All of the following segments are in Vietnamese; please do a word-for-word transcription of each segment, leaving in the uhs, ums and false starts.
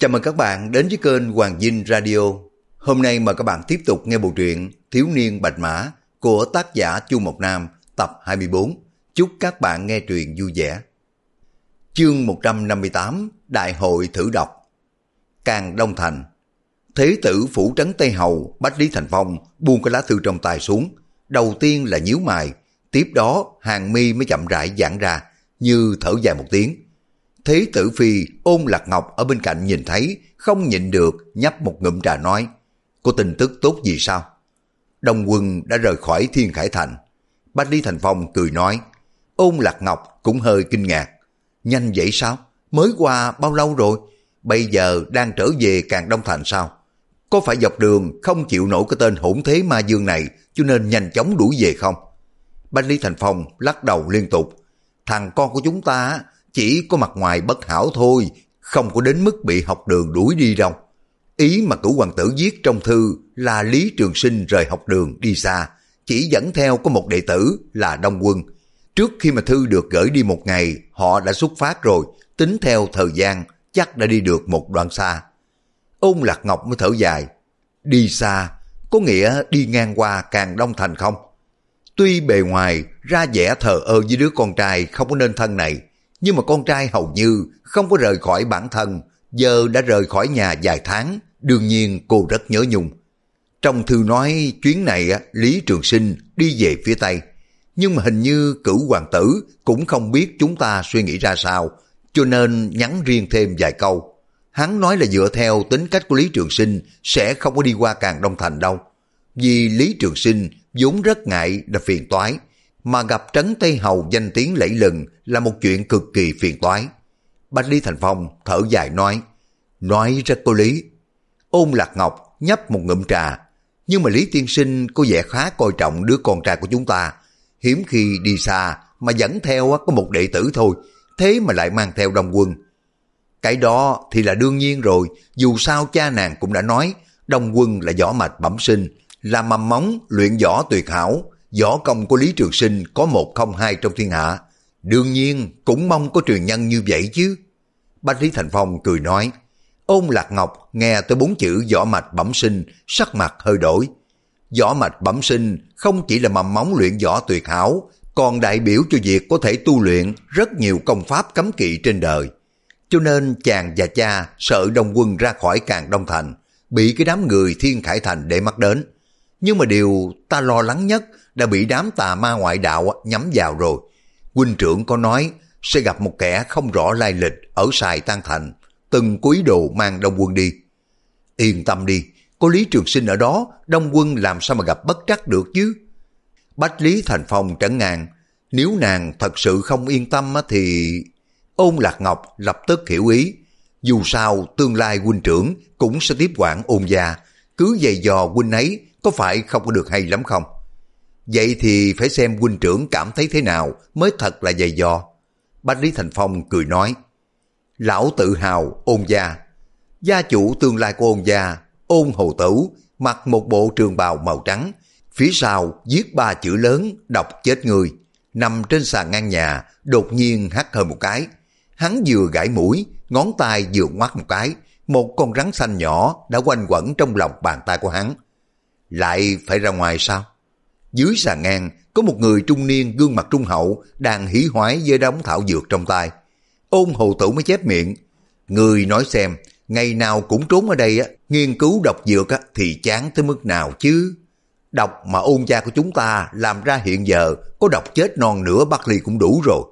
Chào mừng các bạn đến với kênh Hoàng Dinh Radio. Hôm nay mời các bạn tiếp tục nghe bộ truyện Thiếu niên Bạch Mã của tác giả Chu Mộc Nam tập hai mươi bốn. Chúc các bạn nghe truyện vui vẻ. Chương một trăm năm mươi tám, Đại hội thử độc. Càng Đông Thành. Thế tử phủ trấn Tây Hầu Bách Lý Thành Phong buông cái lá thư trong tay xuống. Đầu tiên là nhíu mày, tiếp đó hàng mi mới chậm rãi giãn ra, như thở dài một tiếng. Thế tử phi Ôn Lạc Ngọc ở bên cạnh nhìn thấy, không nhịn được, nhấp một ngụm trà nói: có tin tức tốt gì sao? Đông quân đã rời khỏi Thiên Khải Thành. Bách Lý Thành Phong cười nói. Ôn Lạc Ngọc cũng hơi kinh ngạc. Nhanh vậy sao? Mới qua bao lâu rồi? Bây giờ đang trở về Càng Đông Thành sao? Có phải dọc đường không chịu nổi cái tên hỗn thế ma dương này cho nên nhanh chóng đuổi về không? Bách Lý Thành Phong lắc đầu liên tục. Thằng con của chúng ta chỉ có mặt ngoài bất hảo thôi, không có đến mức bị học đường đuổi đi đâu. Ý mà cửu hoàng tử viết trong thư là Lý Trường Sinh rời học đường đi xa, chỉ dẫn theo có một đệ tử là Đông Quân. Trước khi mà thư được gửi đi một ngày, họ đã xuất phát rồi, tính theo thời gian chắc đã đi được một đoạn xa. Ôn Lạc Ngọc mới thở dài. Đi xa, có nghĩa đi ngang qua Càng Đông Thành không? Tuy bề ngoài ra vẻ thờ ơ với đứa con trai không có nên thân này, nhưng mà con trai hầu như không có rời khỏi bản thân, giờ đã rời khỏi nhà vài tháng, đương nhiên cô rất nhớ nhung. Trong thư nói chuyến này Lý Trường Sinh đi về phía Tây, nhưng mà hình như cửu hoàng tử cũng không biết chúng ta suy nghĩ ra sao, cho nên nhắn riêng thêm vài câu. Hắn nói là dựa theo tính cách của Lý Trường Sinh sẽ không có đi qua Càng Đông Thành đâu, vì Lý Trường Sinh vốn rất ngại là phiền toái, mà gặp trấn Tây Hầu danh tiếng lẫy lừng là một chuyện cực kỳ phiền toái. Bách Lý Thành Phong thở dài nói, nói rất có lý. Ôn Lạc Ngọc nhấp một ngụm trà, nhưng mà Lý tiên sinh có vẻ khá coi trọng đứa con trai của chúng ta, hiếm khi đi xa mà dẫn theo có một đệ tử thôi, thế mà lại mang theo Đông Quân. Cái đó thì là đương nhiên rồi, dù sao cha nàng cũng đã nói Đông Quân là võ mạch bẩm sinh, là mầm móng luyện võ tuyệt hảo, võ công của Lý Trường Sinh có một không hai trong thiên hạ, đương nhiên cũng mong có truyền nhân như vậy chứ. Bách Lý Thành Phong cười nói. Ôn Lạc Ngọc nghe tới bốn chữ võ mạch bẩm sinh, sắc mặt hơi đổi. Võ mạch bẩm sinh không chỉ là mầm móng luyện võ tuyệt hảo, còn đại biểu cho việc có thể tu luyện rất nhiều công pháp cấm kỵ trên đời. Cho nên chàng và cha sợ Đông Quân ra khỏi Càng Đông Thành, bị cái đám người Thiên Khải Thành để mắt đến. Nhưng mà điều ta lo lắng nhất đã bị đám tà ma ngoại đạo nhắm vào rồi. Huynh trưởng có nói sẽ gặp một kẻ không rõ lai lịch ở Sài Tan Thành, từng cúi đồ mang Đông Quân đi. Yên tâm đi, có Lý Trường Sinh ở đó, Đông Quân làm sao mà gặp bất trắc được chứ? Bách Lý Thành Phong trấn ngang, nếu nàng thật sự không yên tâm thì... Ôn Lạc Ngọc lập tức hiểu ý, dù sao tương lai huynh trưởng cũng sẽ tiếp quản Ôn gia, cứ giày dò huynh ấy có phải không có được hay lắm không? Vậy thì phải xem huynh trưởng cảm thấy thế nào mới thật là giày dò. Bách Lý Thành Phong cười nói, lão tự hào Ôn gia, gia chủ tương lai của Ôn gia, Ôn Hầu Tử, mặc một bộ trường bào màu trắng, phía sau viết ba chữ lớn đọc chết người, nằm trên sàn ngang nhà, đột nhiên hắt hơi một cái. Hắn vừa gãi mũi, ngón tay vừa ngoắt một cái, một con rắn xanh nhỏ đã quanh quẩn trong lòng bàn tay của hắn. Lại phải ra ngoài sao? Dưới sàn ngang có một người trung niên gương mặt trung hậu đang hí hoái với đống thảo dược trong tay. Ôn Hầu Tử mới chép miệng, người nói xem, ngày nào cũng trốn ở đây á, nghiên cứu độc dược á, thì chán tới mức nào chứ? Độc mà Ôn gia của chúng ta làm ra hiện giờ có độc chết non nửa Bắc Ly cũng đủ rồi.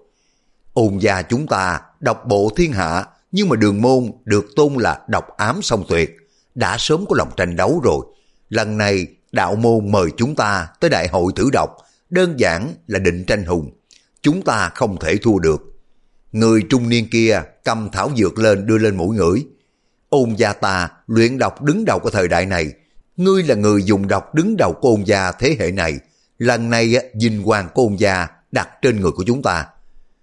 Ôn gia chúng ta độc bộ thiên hạ, nhưng mà Đường môn được tôn là độc ám song tuyệt, đã sớm có lòng tranh đấu rồi. Lần này đạo môn mời chúng ta tới đại hội thử độc, đơn giản là định tranh hùng, chúng ta không thể thua được. Người trung niên kia cầm thảo dược lên đưa lên mũi ngửi. Ôn gia ta luyện độc đứng đầu của thời đại này, ngươi là người dùng độc đứng đầu của Ôn gia thế hệ này, lần này vinh quang của Ôn gia đặt trên người của chúng ta.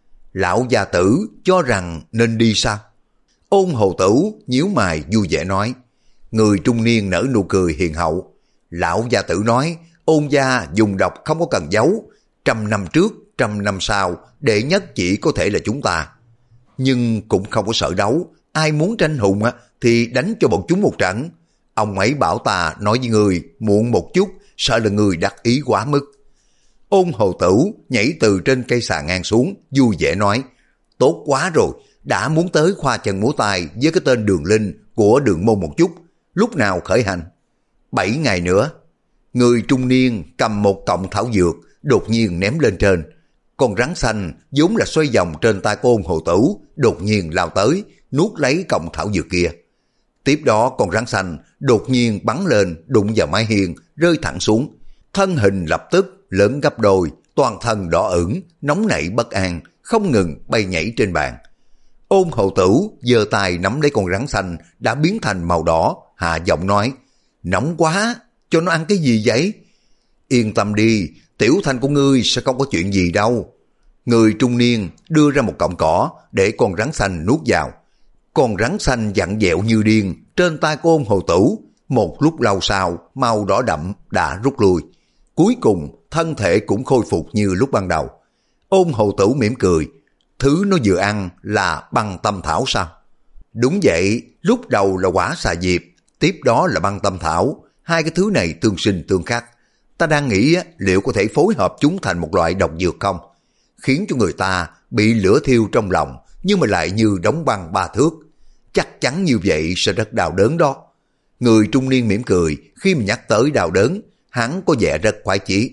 Lão gia tử cho rằng nên đi sao? Ôn Hầu Tử nhíu mày vui vẻ nói. Người trung niên nở nụ cười hiền hậu. Lão gia tử nói Ôn gia dùng độc không có cần giấu, trăm năm trước, trăm năm sau đệ nhất chỉ có thể là chúng ta. Nhưng cũng không có sợ đấu, ai muốn tranh hùng á thì đánh cho bọn chúng một trận. Ông ấy bảo ta nói với người muộn một chút, sợ là người đắc ý quá mức. Ôn Hầu Tử nhảy từ trên cây xà ngang xuống, vui vẻ nói, tốt quá rồi, đã muốn tới khoa chân múa tay với cái tên Đường Linh của Đường Môn một chút, lúc nào khởi hành? Bảy ngày nữa. Người trung niên cầm một cọng thảo dược, đột nhiên ném lên trên. Con rắn xanh vốn là xoay vòng trên tay của Ôn Hầu Tử, đột nhiên lao tới, nuốt lấy cọng thảo dược kia. Tiếp đó con rắn xanh đột nhiên bắn lên, đụng vào mái hiên, rơi thẳng xuống. Thân hình lập tức lớn gấp đôi, toàn thân đỏ ửng, nóng nảy bất an, không ngừng bay nhảy trên bàn. Ôn Hầu Tử giơ tay nắm lấy con rắn xanh đã biến thành màu đỏ, hạ giọng nói, nóng quá, cho nó ăn cái gì vậy? Yên tâm đi, tiểu thanh của ngươi sẽ không có chuyện gì đâu. Người trung niên đưa ra một cọng cỏ để con rắn xanh nuốt vào. Con rắn xanh vặn vẹo như điên trên tay của Ôn Hầu Tử, một lúc lâu sau màu đỏ đậm đã rút lui. Cuối cùng thân thể cũng khôi phục như lúc ban đầu. Ôn Hầu Tử mỉm cười, thứ nó vừa ăn là băng tâm thảo sao? Đúng vậy, lúc đầu là quả xà diệp, tiếp đó là băng tâm thảo, hai cái thứ này tương sinh tương khắc. Ta đang nghĩ liệu có thể phối hợp chúng thành một loại độc dược không? Khiến cho người ta bị lửa thiêu trong lòng, nhưng mà lại như đóng băng ba thước. Chắc chắn như vậy sẽ rất đau đớn đó. Người trung niên mỉm cười, khi mà nhắc tới đau đớn, hắn có vẻ rất khoái chí.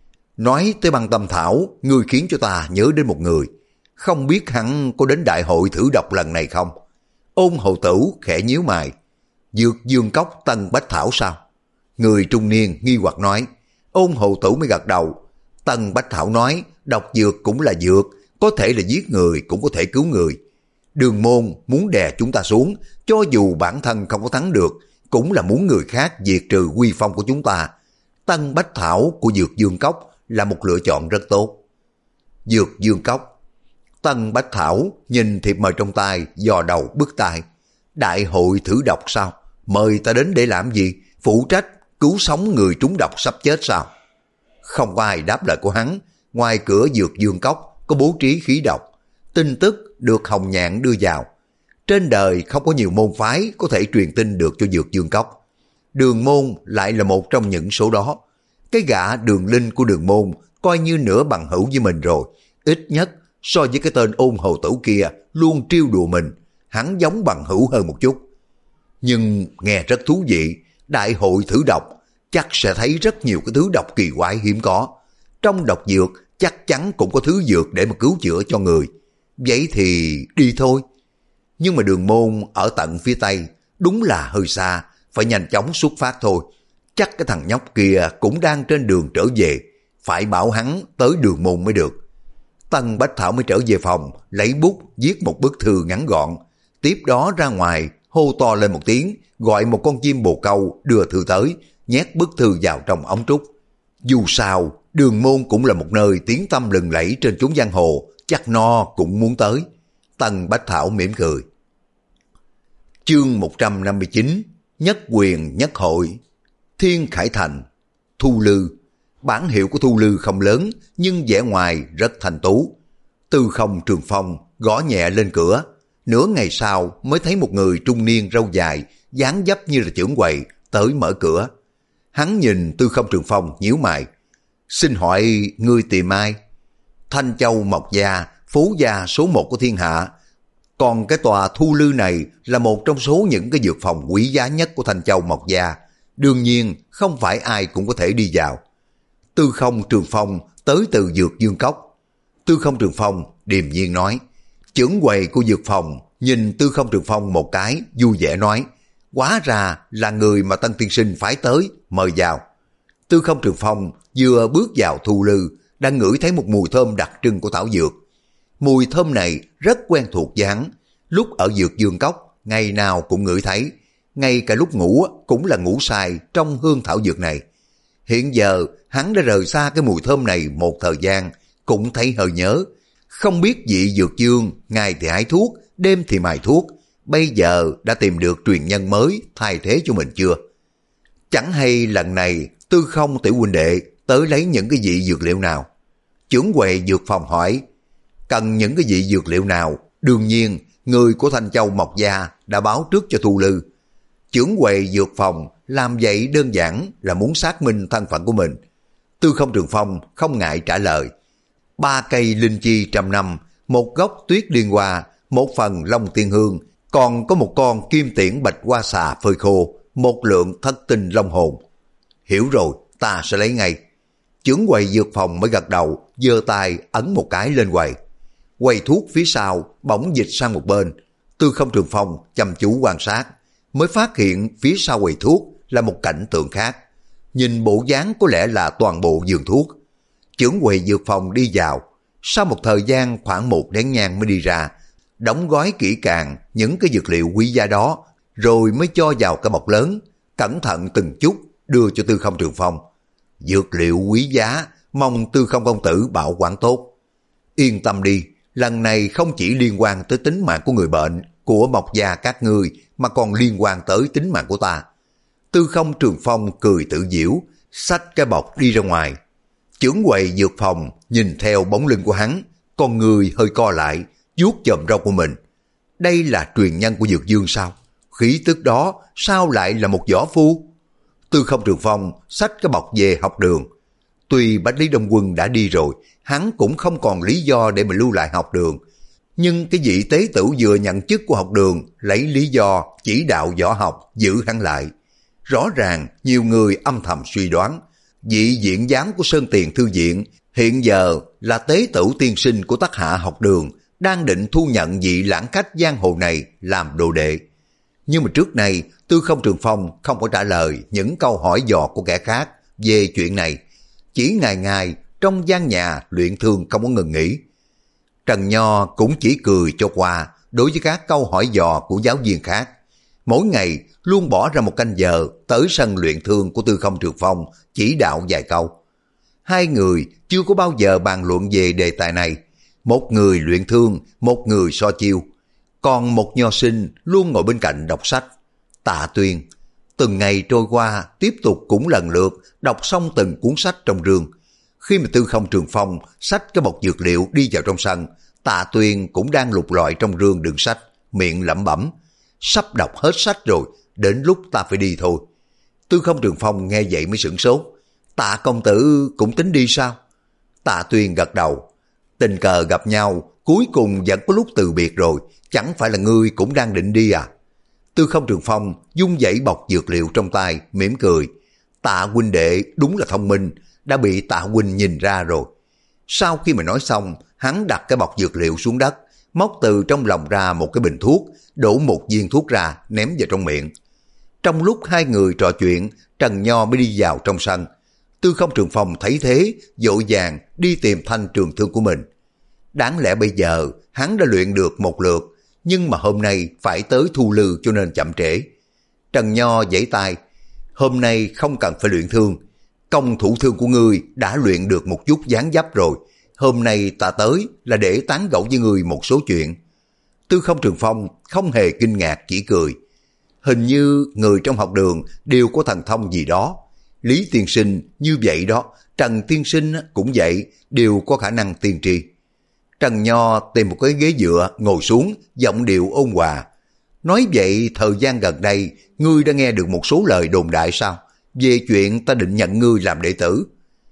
Nói tới băng tâm thảo, ngươi khiến cho ta nhớ đến một người. Không biết hắn có đến đại hội thử độc lần này không? Ôn Hầu Tử khẽ nhíu mày. Dược dương cốc Tân Bách Thảo sao? Người trung niên nghi hoặc nói. Ôn Hầu Tử mới gật đầu. Tân Bách Thảo nói, độc dược cũng là dược, có thể là giết người cũng có thể cứu người. Đường Môn muốn đè chúng ta xuống, cho dù bản thân không có thắng được, cũng là muốn người khác diệt trừ uy phong của chúng ta. Tân Bách Thảo của Dược Dương Cốc là một lựa chọn rất tốt. Dược Dương Cốc. Tân Bách Thảo nhìn thiệp mời trong tay, dò đầu bứt tai. Đại hội thử độc sao? Mời ta đến để làm gì? Phụ trách cứu sống người trúng độc sắp chết sao? Không có ai đáp lời của hắn. Ngoài cửa Dược Dương Cốc có bố trí khí độc. Tin tức được Hồng Nhạn đưa vào. Trên đời không có nhiều môn phái có thể truyền tin được cho Dược Dương Cốc. Đường Môn lại là một trong những số đó. Cái gã Đường Linh của Đường Môn coi như nửa bằng hữu với mình rồi. Ít nhất so với cái tên Ôn Hầu Tử kia luôn trêu đùa mình, hắn giống bằng hữu hơn một chút. Nhưng nghe rất thú vị, đại hội thử độc chắc sẽ thấy rất nhiều cái thứ độc kỳ quái hiếm có. Trong độc dược chắc chắn cũng có thứ dược để mà cứu chữa cho người. Vậy thì đi thôi. Nhưng mà Đường Môn ở tận phía tây, đúng là hơi xa, phải nhanh chóng xuất phát thôi. Chắc cái thằng nhóc kia cũng đang trên đường trở về, phải bảo hắn tới Đường Môn mới được. Tân Bách Thảo mới trở về phòng, lấy bút viết một bức thư ngắn gọn. Tiếp đó ra ngoài, hô to lên một tiếng, gọi một con chim bồ câu đưa thư tới, nhét bức thư vào trong ống trúc. Dù sao, Đường Môn cũng là một nơi tiếng tăm lừng lẫy trên chốn giang hồ, chắc no cũng muốn tới. Tân Bách Thảo mỉm cười. Chương một trăm năm mươi chín, Nhất Quyền Nhất Hội. Thiên Khải Thành. Thu Lư. Bản hiệu của Thu Lư không lớn, nhưng vẻ ngoài rất thanh tú. Tư Không Trường Phong gõ nhẹ lên cửa. Nửa ngày sau mới thấy một người trung niên râu dài, dáng dấp như là trưởng quầy, tới mở cửa. Hắn nhìn Tư Không Trường Phong nhíu mày. Xin hỏi ngươi tìm ai? Thanh Châu Mộc Gia, phú gia số một của thiên hạ. Còn cái tòa Thu Lư này là một trong số những cái dược phòng quý giá nhất của Thanh Châu Mộc Gia. Đương nhiên không phải ai cũng có thể đi vào. Tư Không Trường Phong tới từ Dược Dương Cốc. Tư Không Trường Phong điềm nhiên nói. Trưởng quầy của dược phòng nhìn Tư Không Trường Phong một cái, vui vẻ nói. Hóa ra là người mà Tân tiên sinh phái tới, mời vào. Tư Không Trường Phong vừa bước vào Thu Lư, đang ngửi thấy một mùi thơm đặc trưng của thảo dược. Mùi thơm này rất quen thuộc với hắn. Lúc ở Dược Dương Cốc, ngày nào cũng ngửi thấy. Ngay cả lúc ngủ cũng là ngủ sai trong hương thảo dược này. Hiện giờ hắn đã rời xa cái mùi thơm này một thời gian, cũng thấy hơi nhớ. Không biết vị dược dương, ngày thì hái thuốc, đêm thì mài thuốc, bây giờ đã tìm được truyền nhân mới thay thế cho mình chưa? Chẳng hay lần này Tư Không tiểu huynh đệ tới lấy những cái vị dược liệu nào? Trưởng quầy dược phòng hỏi. Cần những cái vị dược liệu nào? Đương nhiên người của Thanh Châu Mộc Gia đã báo trước cho Thu Lư. Chưởng quầy dược phòng làm vậy đơn giản là muốn xác minh thân phận của mình. Tư Không Trường Phong không ngại trả lời. Ba cây linh chi trăm năm, một gốc tuyết liên hoa, một phần long tiên hương, còn có một con kim tiễn bạch hoa xà phơi khô, một lượng thất tinh long hồn. Hiểu rồi, ta sẽ lấy ngay. Chưởng quầy dược phòng mới gật đầu, giơ tay ấn một cái lên quầy. Quầy thuốc phía sau bỗng dịch sang một bên. Tư Không Trường Phong chăm chú quan sát, mới phát hiện phía sau quầy thuốc là một cảnh tượng khác. Nhìn bộ dáng có lẽ là toàn bộ giường thuốc. Chưởng quầy dược phòng đi vào, sau một thời gian khoảng một nén nhang mới đi ra, đóng gói kỹ càng những cái dược liệu quý giá đó, rồi mới cho vào cái bọc lớn, cẩn thận từng chút đưa cho Tư Không Trường Phong. Dược liệu quý giá, mong Tư Không công tử bảo quản tốt. Yên tâm đi, lần này không chỉ liên quan tới tính mạng của người bệnh, của Mộc Gia các ngươi, mà còn liên quan tới tính mạng của ta. Tư Không Trường Phong cười tự giễu, xách cái bọc đi ra ngoài. Chưởng quầy dược phòng nhìn theo bóng lưng của hắn, con người hơi co lại, vuốt chòm râu của mình. Đây là truyền nhân của Dược Dương sao? Khí tức đó sao lại là một võ phu? Tư Không Trường Phong xách cái bọc về học đường. Tuy Bách Lý Đông Quân đã đi rồi, hắn cũng không còn lý do để mà lưu lại học đường. Nhưng cái vị tế tử vừa nhận chức của học đường lấy lý do chỉ đạo võ học giữ hắn lại. Rõ ràng nhiều người âm thầm suy đoán, vị diện giám của Sơn Tiền Thư Viện hiện giờ là tế tử tiên sinh của Tắc Hạ học đường, đang định thu nhận vị lãng khách giang hồ này làm đồ đệ. Nhưng mà trước này Tư Không Trường Phong không có trả lời những câu hỏi dò của kẻ khác về chuyện này. Chỉ ngày ngày trong gian nhà luyện thương không có ngừng nghỉ. Trần Nho cũng chỉ cười cho qua đối với các câu hỏi dò của giáo viên khác. Mỗi ngày luôn bỏ ra một canh giờ tới sân luyện thương của Tư Không Trường Phong chỉ đạo vài câu. Hai người chưa có bao giờ bàn luận về đề tài này. Một người luyện thương, một người so chiêu. Còn một nho sinh luôn ngồi bên cạnh đọc sách. Tạ Tuyên, từng ngày trôi qua tiếp tục cũng lần lượt đọc xong từng cuốn sách trong rương. Khi mà Tư Không Trường Phong xách cái bọc dược liệu đi vào trong sân, Tạ Tuyên cũng đang lục lọi trong rương đựng sách, miệng lẩm bẩm. Sắp đọc hết sách rồi, đến lúc ta phải đi thôi. Tư Không Trường Phong nghe vậy mới sửng sốt. Tạ công tử cũng tính đi sao? Tạ Tuyên gật đầu. Tình cờ gặp nhau, cuối cùng vẫn có lúc từ biệt rồi, chẳng phải là ngươi cũng đang định đi à? Tư Không Trường Phong dung dãy bọc dược liệu trong tay, mỉm cười. Tạ huynh đệ đúng là thông minh, đã bị Tạ huynh nhìn ra rồi. Sau khi mà nói xong, hắn đặt cái bọc dược liệu xuống đất, móc từ trong lòng ra một cái bình thuốc, đổ một viên thuốc ra, ném vào trong miệng. Trong lúc hai người trò chuyện, Trần Nho mới đi vào trong sân. Tư Không Trường Phong thấy thế, vội vàng đi tìm thanh trường thương của mình. Đáng lẽ bây giờ hắn đã luyện được một lượt, nhưng mà hôm nay phải tới Thu Lư cho nên chậm trễ. Trần Nho giãy tay, hôm nay không cần phải luyện thương. Công thủ thương của ngươi đã luyện được một chút dáng dấp rồi. Hôm nay ta tới là để tán gẫu với ngươi một số chuyện. Tư Không Trường Phong không hề kinh ngạc, chỉ cười. Hình như người trong học đường đều có thần thông gì đó. Lý tiên sinh như vậy đó, Trần tiên sinh cũng vậy, đều có khả năng tiên tri. Trần Nho tìm một cái ghế dựa ngồi xuống, giọng điệu ôn hòa. Nói vậy thời gian gần đây ngươi đã nghe được một số lời đồn đại sao? Về chuyện ta định nhận ngươi làm đệ tử.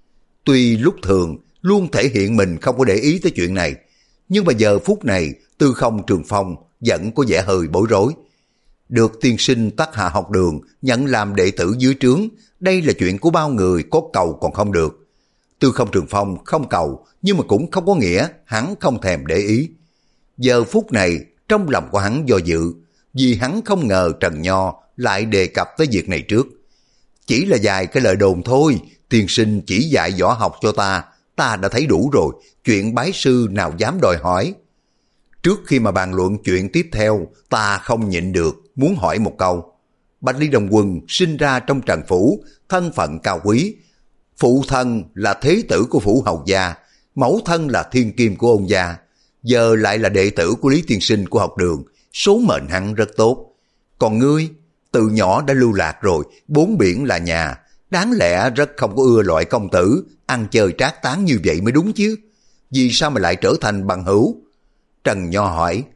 Tuy lúc thường luôn thể hiện mình không có để ý tới chuyện này, nhưng mà giờ phút này Tư Không Trường Phong vẫn có vẻ hơi bối rối. Được tiên sinh Tắc Hạ học đường nhận làm đệ tử dưới trướng, đây là chuyện của bao người, có cầu còn không được. Tư Không Trường Phong không cầu, nhưng mà cũng không có nghĩa hắn không thèm để ý. Giờ phút này trong lòng của hắn do dự, vì hắn không ngờ Trần Nho lại đề cập tới việc này trước. Chỉ là vài cái lời đồn thôi, tiên sinh chỉ dạy võ học cho ta, ta đã thấy đủ rồi, chuyện bái sư nào dám đòi hỏi. Trước khi mà bàn luận chuyện tiếp theo, ta không nhịn được, muốn hỏi một câu. Bách Lý Đông Quân sinh ra trong Trần Phủ, thân phận cao quý. Phụ thân là thế tử của Phủ Hầu Gia, mẫu thân là thiên kim của ông gia. Giờ lại là đệ tử của Lý tiên sinh của học đường, số mệnh hắn rất tốt. Còn ngươi, từ nhỏ đã lưu lạc rồi, bốn biển là nhà. Đáng lẽ rất không có ưa loại công tử, ăn chơi trác tán như vậy mới đúng chứ. Vì sao mà lại trở thành bằng hữu? Trần Nho hỏi.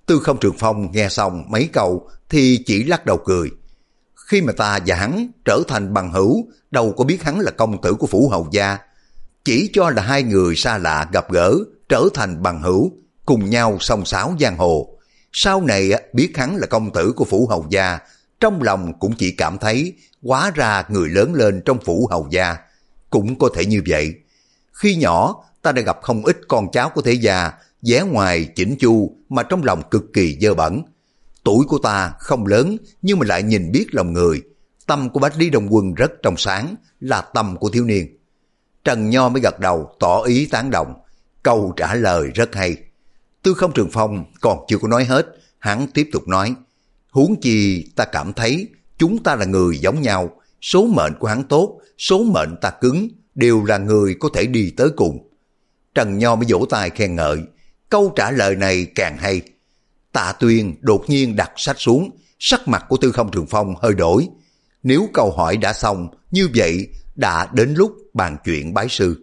Tư Không Trường Phong nghe xong mấy câu thì chỉ lắc đầu cười. Khi mà ta và hắn trở thành bằng hữu, đâu có biết hắn là công tử của phủ hầu gia. Chỉ cho là hai người xa lạ gặp gỡ, trở thành bằng hữu, cùng nhau xông xáo giang hồ. Sau này biết hắn là công tử của phủ hầu gia, trong lòng cũng chỉ cảm thấy hóa ra người lớn lên trong phủ hầu gia. Cũng có thể như vậy. Khi nhỏ ta đã gặp không ít con cháu của thế gia, vẻ ngoài chỉnh chu mà trong lòng cực kỳ dơ bẩn. Tuổi của ta không lớn nhưng mà lại nhìn biết lòng người. Tâm của Bách Lý Đông Quân rất trong sáng, là tâm của thiếu niên. Trần Nho mới gật đầu tỏ ý tán đồng. Câu trả lời rất hay. Tư Không Trường Phong còn chưa có nói hết, hắn tiếp tục nói. Huống chi ta cảm thấy chúng ta là người giống nhau. Số mệnh của hắn tốt, số mệnh ta cứng, đều là người có thể đi tới cùng. Trần Nho mới vỗ tay khen ngợi. Câu trả lời này càng hay. Tạ Tuyên đột nhiên đặt sách xuống, sắc mặt của Tư Không Trường Phong hơi đổi. Nếu câu hỏi đã xong, như vậy đã đến lúc bàn chuyện bái sư.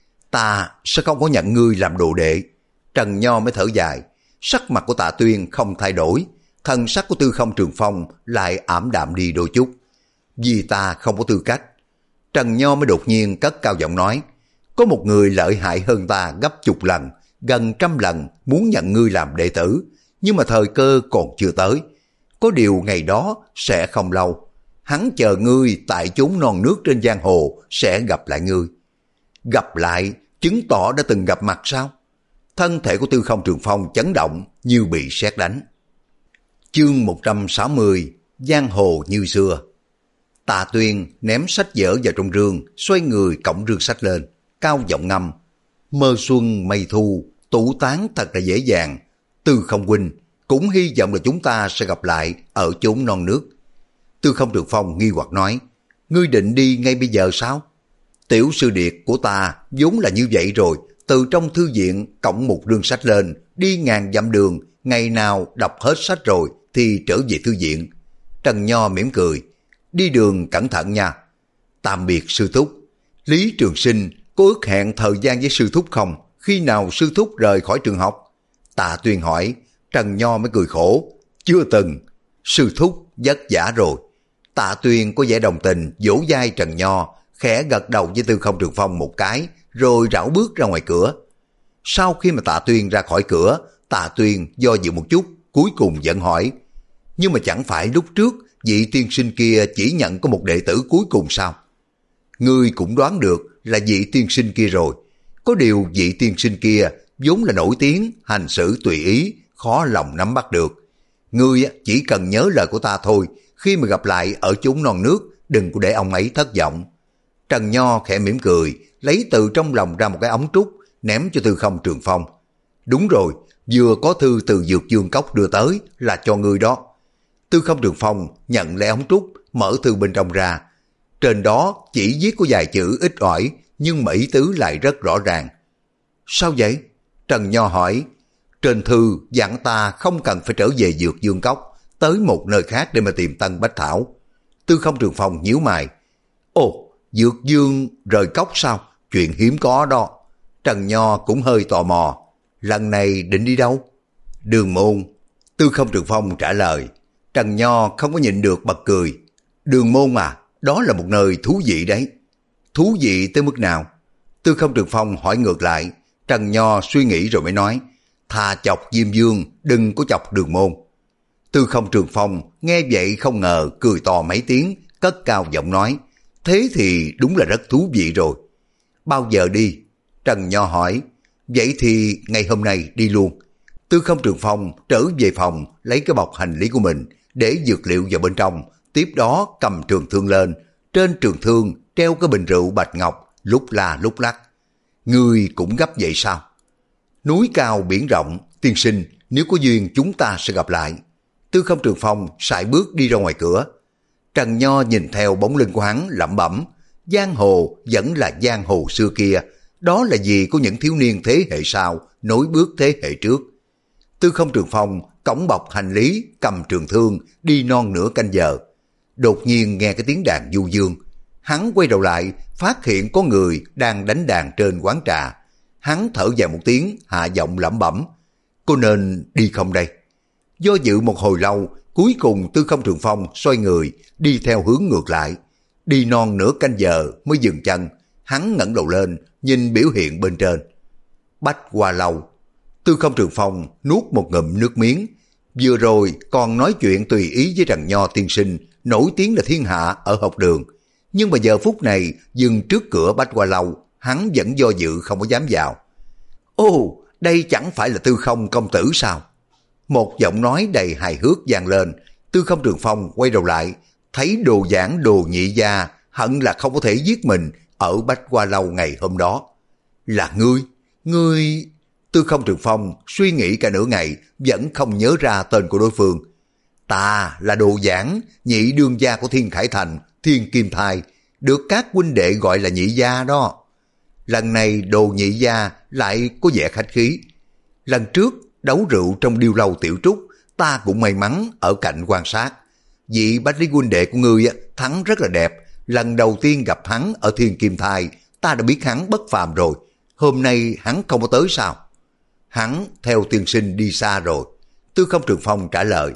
Ta sẽ không có nhận ngươi làm đồ đệ. Trần Nho mới thở dài. Sắc mặt của Tạ Tuyên không thay đổi, thần sắc của Tư Không Trường Phong lại ảm đạm đi đôi chút. Vì ta không có tư cách. Trần Nho mới đột nhiên cất cao giọng nói. Có một người lợi hại hơn ta gấp chục lần, gần trăm lần muốn nhận ngươi làm đệ tử, nhưng mà thời cơ còn chưa tới. Có điều ngày đó sẽ không lâu. Hắn chờ ngươi tại chốn non nước trên giang hồ sẽ gặp lại ngươi. Gặp lại chứng tỏ đã từng gặp mặt sao? Thân thể của Tư Không Trường Phong chấn động như bị sét đánh. Chương một trăm sáu mươi, giang hồ như xưa. Tạ Tuyên ném sách vở vào trong rương, xoay người cõng rương sách lên, cao giọng ngâm. Mơ xuân mây thu, tụ tán thật là dễ dàng. Tư Không huynh, cũng hy vọng là chúng ta sẽ gặp lại ở chốn non nước. Tư Không Trường Phong nghi hoặc nói. Ngươi định đi ngay bây giờ sao? Tiểu sư điệt của ta vốn là như vậy rồi. Từ trong thư viện cõng một rương sách lên, đi ngàn dặm đường, ngày nào đọc hết sách rồi thì trở về thư viện. Trần Nho mỉm cười. Đi đường cẩn thận nha. Tạm biệt sư thúc. Lý Trường Sinh có ước hẹn thời gian với sư thúc không? Khi nào sư thúc rời khỏi trường học? Tạ Tuyên hỏi. Trần Nho mới cười khổ. Chưa từng. Sư thúc vất vả rồi. Tạ Tuyên có vẻ đồng tình vỗ vai Trần Nho, khẽ gật đầu với Tư Không Trường Phong một cái, rồi rảo bước ra ngoài cửa. Sau khi mà Tạ Tuyên ra khỏi cửa, Tạ Tuyên do dự một chút, cuối cùng vẫn hỏi. Nhưng mà chẳng phải lúc trước vị tiên sinh kia chỉ nhận có một đệ tử cuối cùng sao? Ngươi cũng đoán được là vị tiên sinh kia rồi. Có điều vị tiên sinh kia vốn là nổi tiếng, hành xử tùy ý, khó lòng nắm bắt được. Ngươi chỉ cần nhớ lời của ta thôi, khi mà gặp lại ở chốn non nước, đừng có để ông ấy thất vọng. Trần Nho khẽ mỉm cười, lấy từ trong lòng ra một cái ống trúc, ném cho Tư Không Trường Phong. Đúng rồi, vừa có thư từ Dược Dương Cốc đưa tới là cho ngươi đó. Tư Không Trường Phong nhận lấy ống trúc, mở thư bên trong ra. Trên đó chỉ viết có vài chữ ít ỏi, nhưng mà ý tứ lại rất rõ ràng. Sao vậy? Trần Nho hỏi. Trên thư dặn ta không cần phải trở về Dược Dương Cốc, tới một nơi khác để mà tìm Tân Bách Thảo. Tư Không Trường Phong nhíu mày. Ồ, Dược Dương rời cốc sao? Chuyện hiếm có đó. Trần Nho cũng hơi tò mò. Lần này định đi đâu? Đường môn. Tư Không Trường Phong trả lời. Trần Nho không có nhịn được bật cười. Đường môn à, đó là một nơi thú vị đấy. Thú vị tới mức nào? Tư Không Trường Phong hỏi ngược lại. Trần Nho suy nghĩ rồi mới nói. Thà chọc Diêm Dương, đừng có chọc Đường môn. Tư Không Trường Phong nghe vậy không ngờ, cười to mấy tiếng, cất cao giọng nói. Thế thì đúng là rất thú vị rồi. Bao giờ đi? Trần Nho hỏi. Vậy thì ngày hôm nay đi luôn. Tư Không Trường Phong trở về phòng, lấy cái bọc hành lý của mình, để dược liệu vào bên trong, tiếp đó cầm trường thương lên. Trên trường thương treo cái bình rượu bạch ngọc, lúc la lúc lắc. Ngươi cũng gấp vậy sao? Núi cao biển rộng, tiên sinh, nếu có duyên chúng ta sẽ gặp lại. Tư Không Trường Phong sải bước đi ra ngoài cửa. Trần Nho nhìn theo bóng lưng của hắn lẩm bẩm. Giang hồ vẫn là giang hồ xưa kia, đó là gì của những thiếu niên thế hệ sau nối bước thế hệ trước. Tư Không Trường Phong cõng bọc hành lý, cầm trường thương, đi non nửa canh giờ. Đột nhiên nghe cái tiếng đàn du dương. Hắn quay đầu lại, phát hiện có người đang đánh đàn trên quán trà. Hắn thở dài một tiếng, hạ giọng lẩm bẩm. Có nên đi không đây? Do dự một hồi lâu, cuối cùng Tư Không Trường Phong xoay người, đi theo hướng ngược lại. Đi non nửa canh giờ mới dừng chân, hắn ngẩng đầu lên, nhìn biểu hiện bên trên. Bách Hoa Lâu. Tư Không Trường Phong nuốt một ngụm nước miếng. Vừa rồi còn nói chuyện tùy ý với Trần Nho tiên sinh, nổi tiếng là thiên hạ ở học đường. Nhưng mà giờ phút này, dừng trước cửa Bách Hoa Lâu, hắn vẫn do dự không có dám vào. Ô, đây chẳng phải là Tư Không công tử sao? Một giọng nói đầy hài hước vang lên. Tư Không Trường Phong quay đầu lại, thấy Đồ Giảng Đồ Nhị Gia hận là không có thể giết mình ở Bách Hoa Lâu ngày hôm đó. Là ngươi, ngươi... Tư Không Trường Phong suy nghĩ cả nửa ngày vẫn không nhớ ra tên của đối phương. Ta là Đồ Giảng, nhị đương gia của Thiên Khải Thành, Thiên Kim Thai, được các huynh đệ gọi là Nhị Gia đó. Lần này Đồ Nhị Gia lại có vẻ khách khí. Lần trước đấu rượu trong điêu lâu tiểu trúc, ta cũng may mắn ở cạnh quan sát. Vị Bách Lý huynh đệ của ngươi thắng rất là đẹp. Lần đầu tiên gặp hắn ở Thiên Kim Thai, ta đã biết hắn bất phàm rồi. Hôm nay hắn không có tới sao? Hắn theo tiên sinh đi xa rồi. Tư Không Trường Phong trả lời.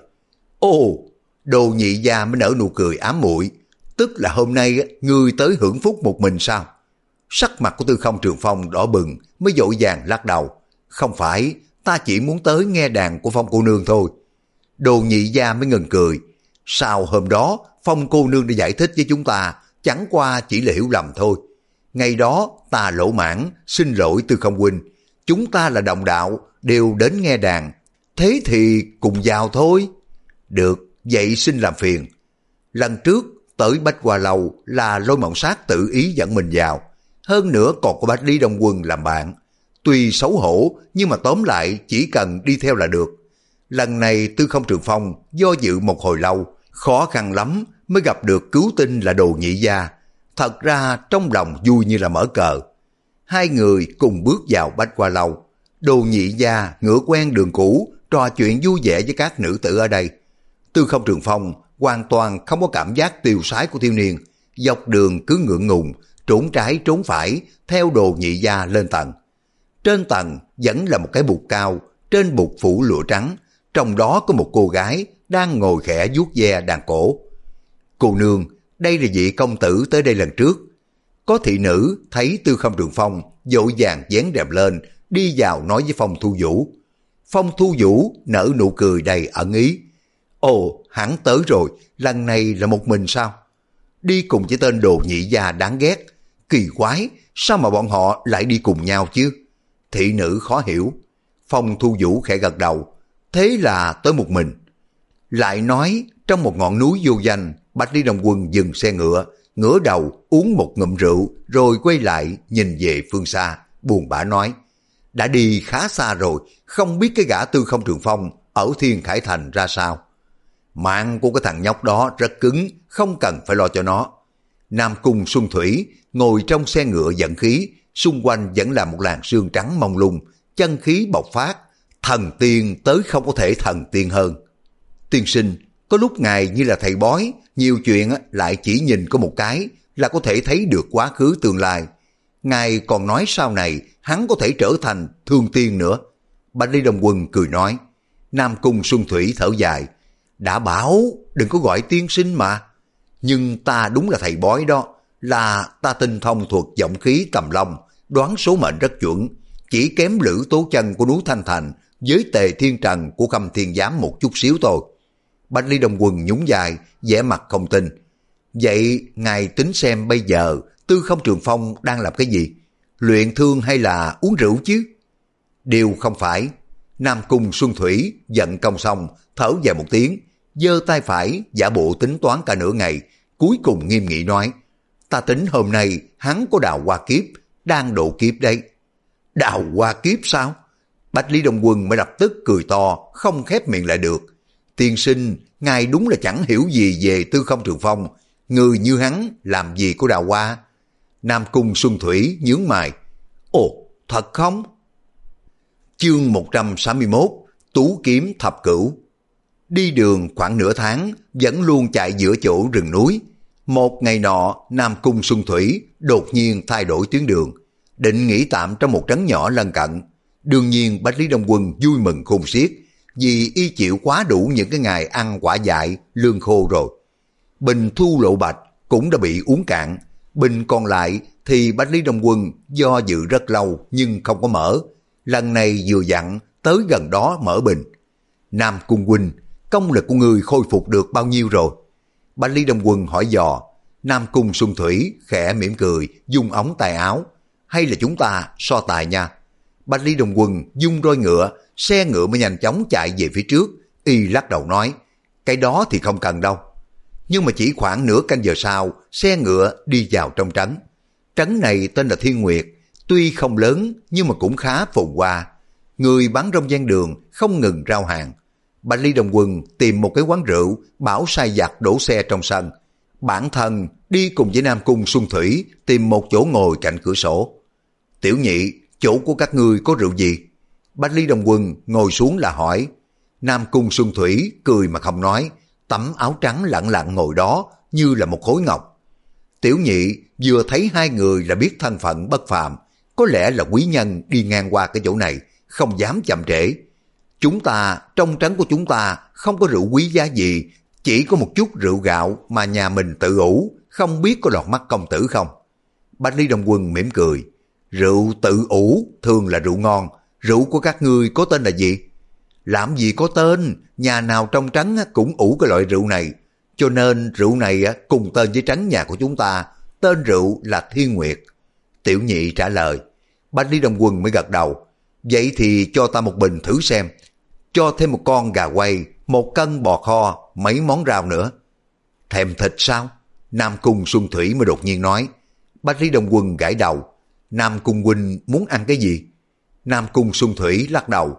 Ồ, Đồ Nhị Gia mới nở nụ cười ám muội, tức là hôm nay ngươi tới hưởng phúc một mình sao? Sắc mặt của Tư Không Trường Phong đỏ bừng, mới vội vàng lắc đầu. Không phải, ta chỉ muốn tới nghe đàn của Phong cô nương thôi. Đồ Nhị Gia mới ngừng cười. Sau hôm đó, Phong cô nương đã giải thích với chúng ta, chẳng qua chỉ là hiểu lầm thôi. Ngày đó ta lỗ mãn, xin lỗi Tư Không huynh. Chúng ta là đồng đạo, đều đến nghe đàn. Thế thì cùng vào thôi. Được, vậy xin làm phiền. Lần trước tới Bách Hoa Lâu là Lôi Mộng Sát tự ý dẫn mình vào. Hơn nữa còn có Bách Lý Đông Quân làm bạn. Tuy xấu hổ nhưng mà tóm lại chỉ cần đi theo là được. Lần này Tư Không Trường Phong do dự một hồi lâu, khó khăn lắm mới gặp được cứu tinh là Đồ Nhị Gia. Thật ra trong lòng vui như là mở cờ. Hai người cùng bước vào Bách Hoa Lâu. Đồ Nhị Gia ngựa quen đường cũ, trò chuyện vui vẻ với các nữ tử ở đây. Tư Không Trường Phong hoàn toàn không có cảm giác tiêu sái của thiếu niên, dọc đường cứ ngượng ngùng, trốn trái trốn phải, theo Đồ Nhị Gia lên tầng. Trên tầng vẫn là một cái bục cao, trên bục phủ lụa trắng, trong đó có một cô gái đang ngồi khẽ vuốt ve đàn cổ. Cô nương, đây là vị công tử tới đây lần trước. Có thị nữ thấy Tư Không Trường Phong vội vàng dán rèm lên, đi vào nói với Phong Thu Vũ. Phong Thu Vũ nở nụ cười đầy ẩn ý. Ồ, hắn tới rồi, lần này là một mình sao? Đi cùng với tên Đồ Nhị Gia đáng ghét. Kỳ quái, sao mà bọn họ lại đi cùng nhau chứ? Thị nữ khó hiểu. Phong Thu Vũ khẽ gật đầu. Thế là tới một mình. Lại nói, trong một ngọn núi vô danh, Bách Lý Đông Quân dừng xe ngựa, ngửa đầu uống một ngụm rượu, rồi quay lại nhìn về phương xa, buồn bã nói. Đã đi khá xa rồi, không biết cái gã Tư Không Trường Phong ở Thiên Khải Thành ra sao. Mạng của cái thằng nhóc đó rất cứng, không cần phải lo cho nó. Nam Cung Xuân Thủy ngồi trong xe ngựa dẫn khí, xung quanh vẫn là một làn sương trắng mông lung, chân khí bộc phát, thần tiên tới không có thể thần tiên hơn. Tiên sinh, có lúc ngài như là thầy bói, nhiều chuyện lại chỉ nhìn có một cái là có thể thấy được quá khứ tương lai. Ngài còn nói sau này hắn có thể trở thành thương tiên nữa. Bách Lý Đông Quân cười nói. Nam Cung Xuân Thủy thở dài. Đã bảo đừng có gọi tiên sinh mà. Nhưng ta đúng là thầy bói đó, là ta tinh thông thuật vọng khí cầm long, đoán số mệnh rất chuẩn, chỉ kém Lữ Tố Chân của núi Thanh Thành với Tề Thiên Trần của Khâm Thiên Giám một chút xíu thôi. Bách Lý Đông Quân nhún vai, vẻ mặt không tin. Vậy ngài tính xem bây giờ Tư Không Trường Phong đang làm cái gì? Luyện thương hay là uống rượu chứ? Điều không phải. Nam Cung Xuân Thủy giận công xong, thở dài một tiếng, giơ tay phải giả bộ tính toán cả nửa ngày, cuối cùng nghiêm nghị nói. Ta tính hôm nay hắn có đào hoa kiếp, đang độ kiếp đấy. Đào hoa kiếp sao? Bách Lý Đông Quân mới lập tức cười to, không khép miệng lại được. Tiên sinh, ngài đúng là chẳng hiểu gì về Tư Không Trường Phong, người như hắn làm gì có đào hoa. Nam Cung Xuân Thủy nhướng mày. Ồ, thật không? Chương một trăm sáu mươi mốt, Tú Kiếm Thập Cửu. Đi đường khoảng nửa tháng, vẫn luôn chạy giữa chỗ rừng núi. Một ngày nọ, Nam Cung Xuân Thủy đột nhiên thay đổi tuyến đường, định nghỉ tạm trong một trấn nhỏ lân cận. Đương nhiên Bách Lý Đông Quân vui mừng khôn xiết, vì y chịu quá đủ những cái ngày ăn quả dại, lương khô rồi. Bình thu lộ bạch cũng đã bị uống cạn, bình còn lại thì Bách Lý Đông Quân do dự rất lâu nhưng không có mở. Lần này vừa dặn tới gần đó mở bình. Nam Cung huynh, công lực của người khôi phục được bao nhiêu rồi? Bách Lý Đông Quân hỏi dò. Nam Cung Xuân Thủy khẽ mỉm cười, dung ống tay áo. Hay là chúng ta so tài nha? Bách Lý Đông Quân dung roi ngựa, xe ngựa mới nhanh chóng chạy về phía trước. Y lắc đầu nói, cái đó thì không cần đâu. Nhưng mà chỉ khoảng nửa canh giờ sau, xe ngựa đi vào trong trấn. Trấn này tên là Thiên Nguyệt, tuy không lớn nhưng mà cũng khá phồn hoa. Người bán rong gian đường không ngừng rao hàng. Bách Lý Đông Quân tìm một cái quán rượu, bảo sai giặc đổ xe trong sân. Bản thân đi cùng với Nam Cung Xuân Thủy tìm một chỗ ngồi cạnh cửa sổ. Tiểu nhị, chỗ của các ngươi có rượu gì? Bách Lý Đông Quân ngồi xuống là hỏi. Nam Cung Xuân Thủy cười mà không nói, tấm áo trắng lặng lặng ngồi đó như là một khối ngọc. Tiểu nhị vừa thấy hai người là biết thân phận bất phàm, có lẽ là quý nhân đi ngang qua cái chỗ này, không dám chậm trễ. Chúng ta, trong trấn của chúng ta không có rượu quý giá gì, chỉ có một chút rượu gạo mà nhà mình tự ủ, không biết có lọt mắt công tử không? Bách Lý Đông Quân mỉm cười. Rượu tự ủ thường là rượu ngon, rượu của các ngươi có tên là gì? Làm gì có tên, nhà nào trong trấn cũng ủ cái loại rượu này, cho nên rượu này cùng tên với trấn nhà của chúng ta, tên rượu là Thiên Nguyệt. Tiểu nhị trả lời. Bách Lý Đông Quân mới gật đầu. Vậy thì cho ta một bình thử xem, cho thêm một con gà quay, một cân bò kho, mấy món rau nữa. Thèm thịt sao? Nam Cung Xuân Thủy mới đột nhiên nói. Bách Lý Đông Quân gãi đầu. Nam Cung huynh muốn ăn cái gì? Nam Cung Xuân Thủy lắc đầu.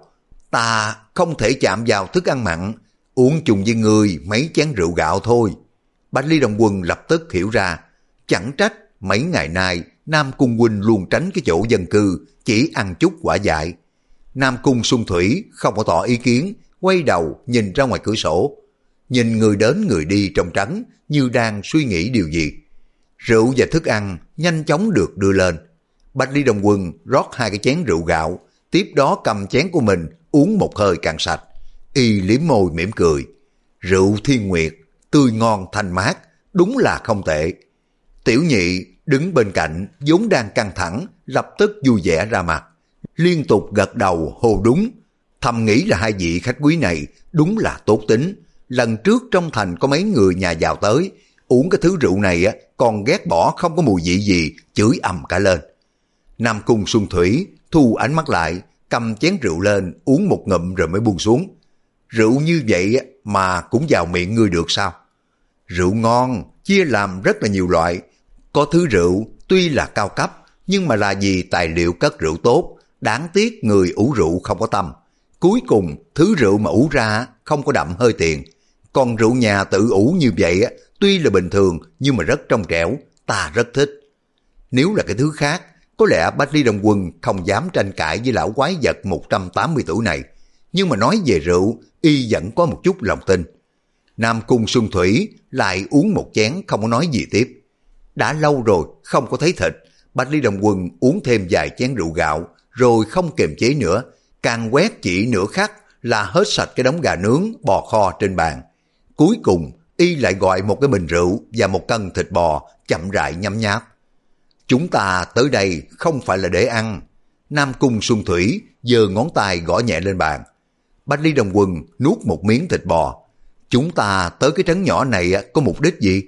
Ta không thể chạm vào thức ăn mặn, uống chung với người mấy chén rượu gạo thôi. Bách Lý Đông Quân lập tức hiểu ra. Chẳng trách mấy ngày nay Nam Cung huynh luôn tránh cái chỗ dân cư, chỉ ăn chút quả dại. Nam Cung Xuân Thủy không có tỏ ý kiến, quay đầu nhìn ra ngoài cửa sổ. Nhìn người đến người đi trong trấn như đang suy nghĩ điều gì. Rượu và thức ăn nhanh chóng được đưa lên. Bách Lý Đông Quân rót hai cái chén rượu gạo, tiếp đó cầm chén của mình uống một hơi cạn sạch. Y liếm môi mỉm cười. Rượu Thiên Nguyệt, tươi ngon thanh mát, đúng là không tệ. Tiểu nhị đứng bên cạnh vốn đang căng thẳng, lập tức vui vẻ ra mặt, liên tục gật đầu hô đúng. Thầm nghĩ là hai vị khách quý này đúng là tốt tính. Lần trước trong thành có mấy người nhà giàu tới, uống cái thứ rượu này còn ghét bỏ không có mùi vị gì, chửi ầm cả lên. Nam Cung Xuân Thủy thu ánh mắt lại, cầm chén rượu lên uống một ngụm rồi mới buông xuống. Rượu như vậy mà cũng vào miệng ngươi được sao? Rượu ngon chia làm rất là nhiều loại. Có thứ rượu tuy là cao cấp nhưng mà là vì tài liệu cất rượu tốt, đáng tiếc người ủ rượu không có tâm. Cuối cùng thứ rượu mà ủ ra không có đậm hơi tiền. Còn rượu nhà tự ủ như vậy tuy là bình thường nhưng mà rất trong trẻo, ta rất thích. Nếu là cái thứ khác, có lẽ Bách Lý Đông Quân không dám tranh cãi với lão quái vật một trăm tám mươi tuổi này. Nhưng mà nói về rượu, y vẫn có một chút lòng tin. Nam Cung Xuân Thủy lại uống một chén không có nói gì tiếp. Đã lâu rồi không có thấy thịt, Bách Lý Đông Quân uống thêm vài chén rượu gạo, rồi không kiềm chế nữa, càng quét chỉ nửa khắc là hết sạch cái đống gà nướng, bò kho trên bàn. Cuối cùng, y lại gọi một cái bình rượu và một cân thịt bò, chậm rãi nhấm nháp. Chúng ta tới đây không phải là để ăn. Nam Cung Xuân Thủy giơ ngón tay gõ nhẹ lên bàn. Bách Lý Đông Quân nuốt một miếng thịt bò. Chúng ta tới cái trấn nhỏ này có mục đích gì?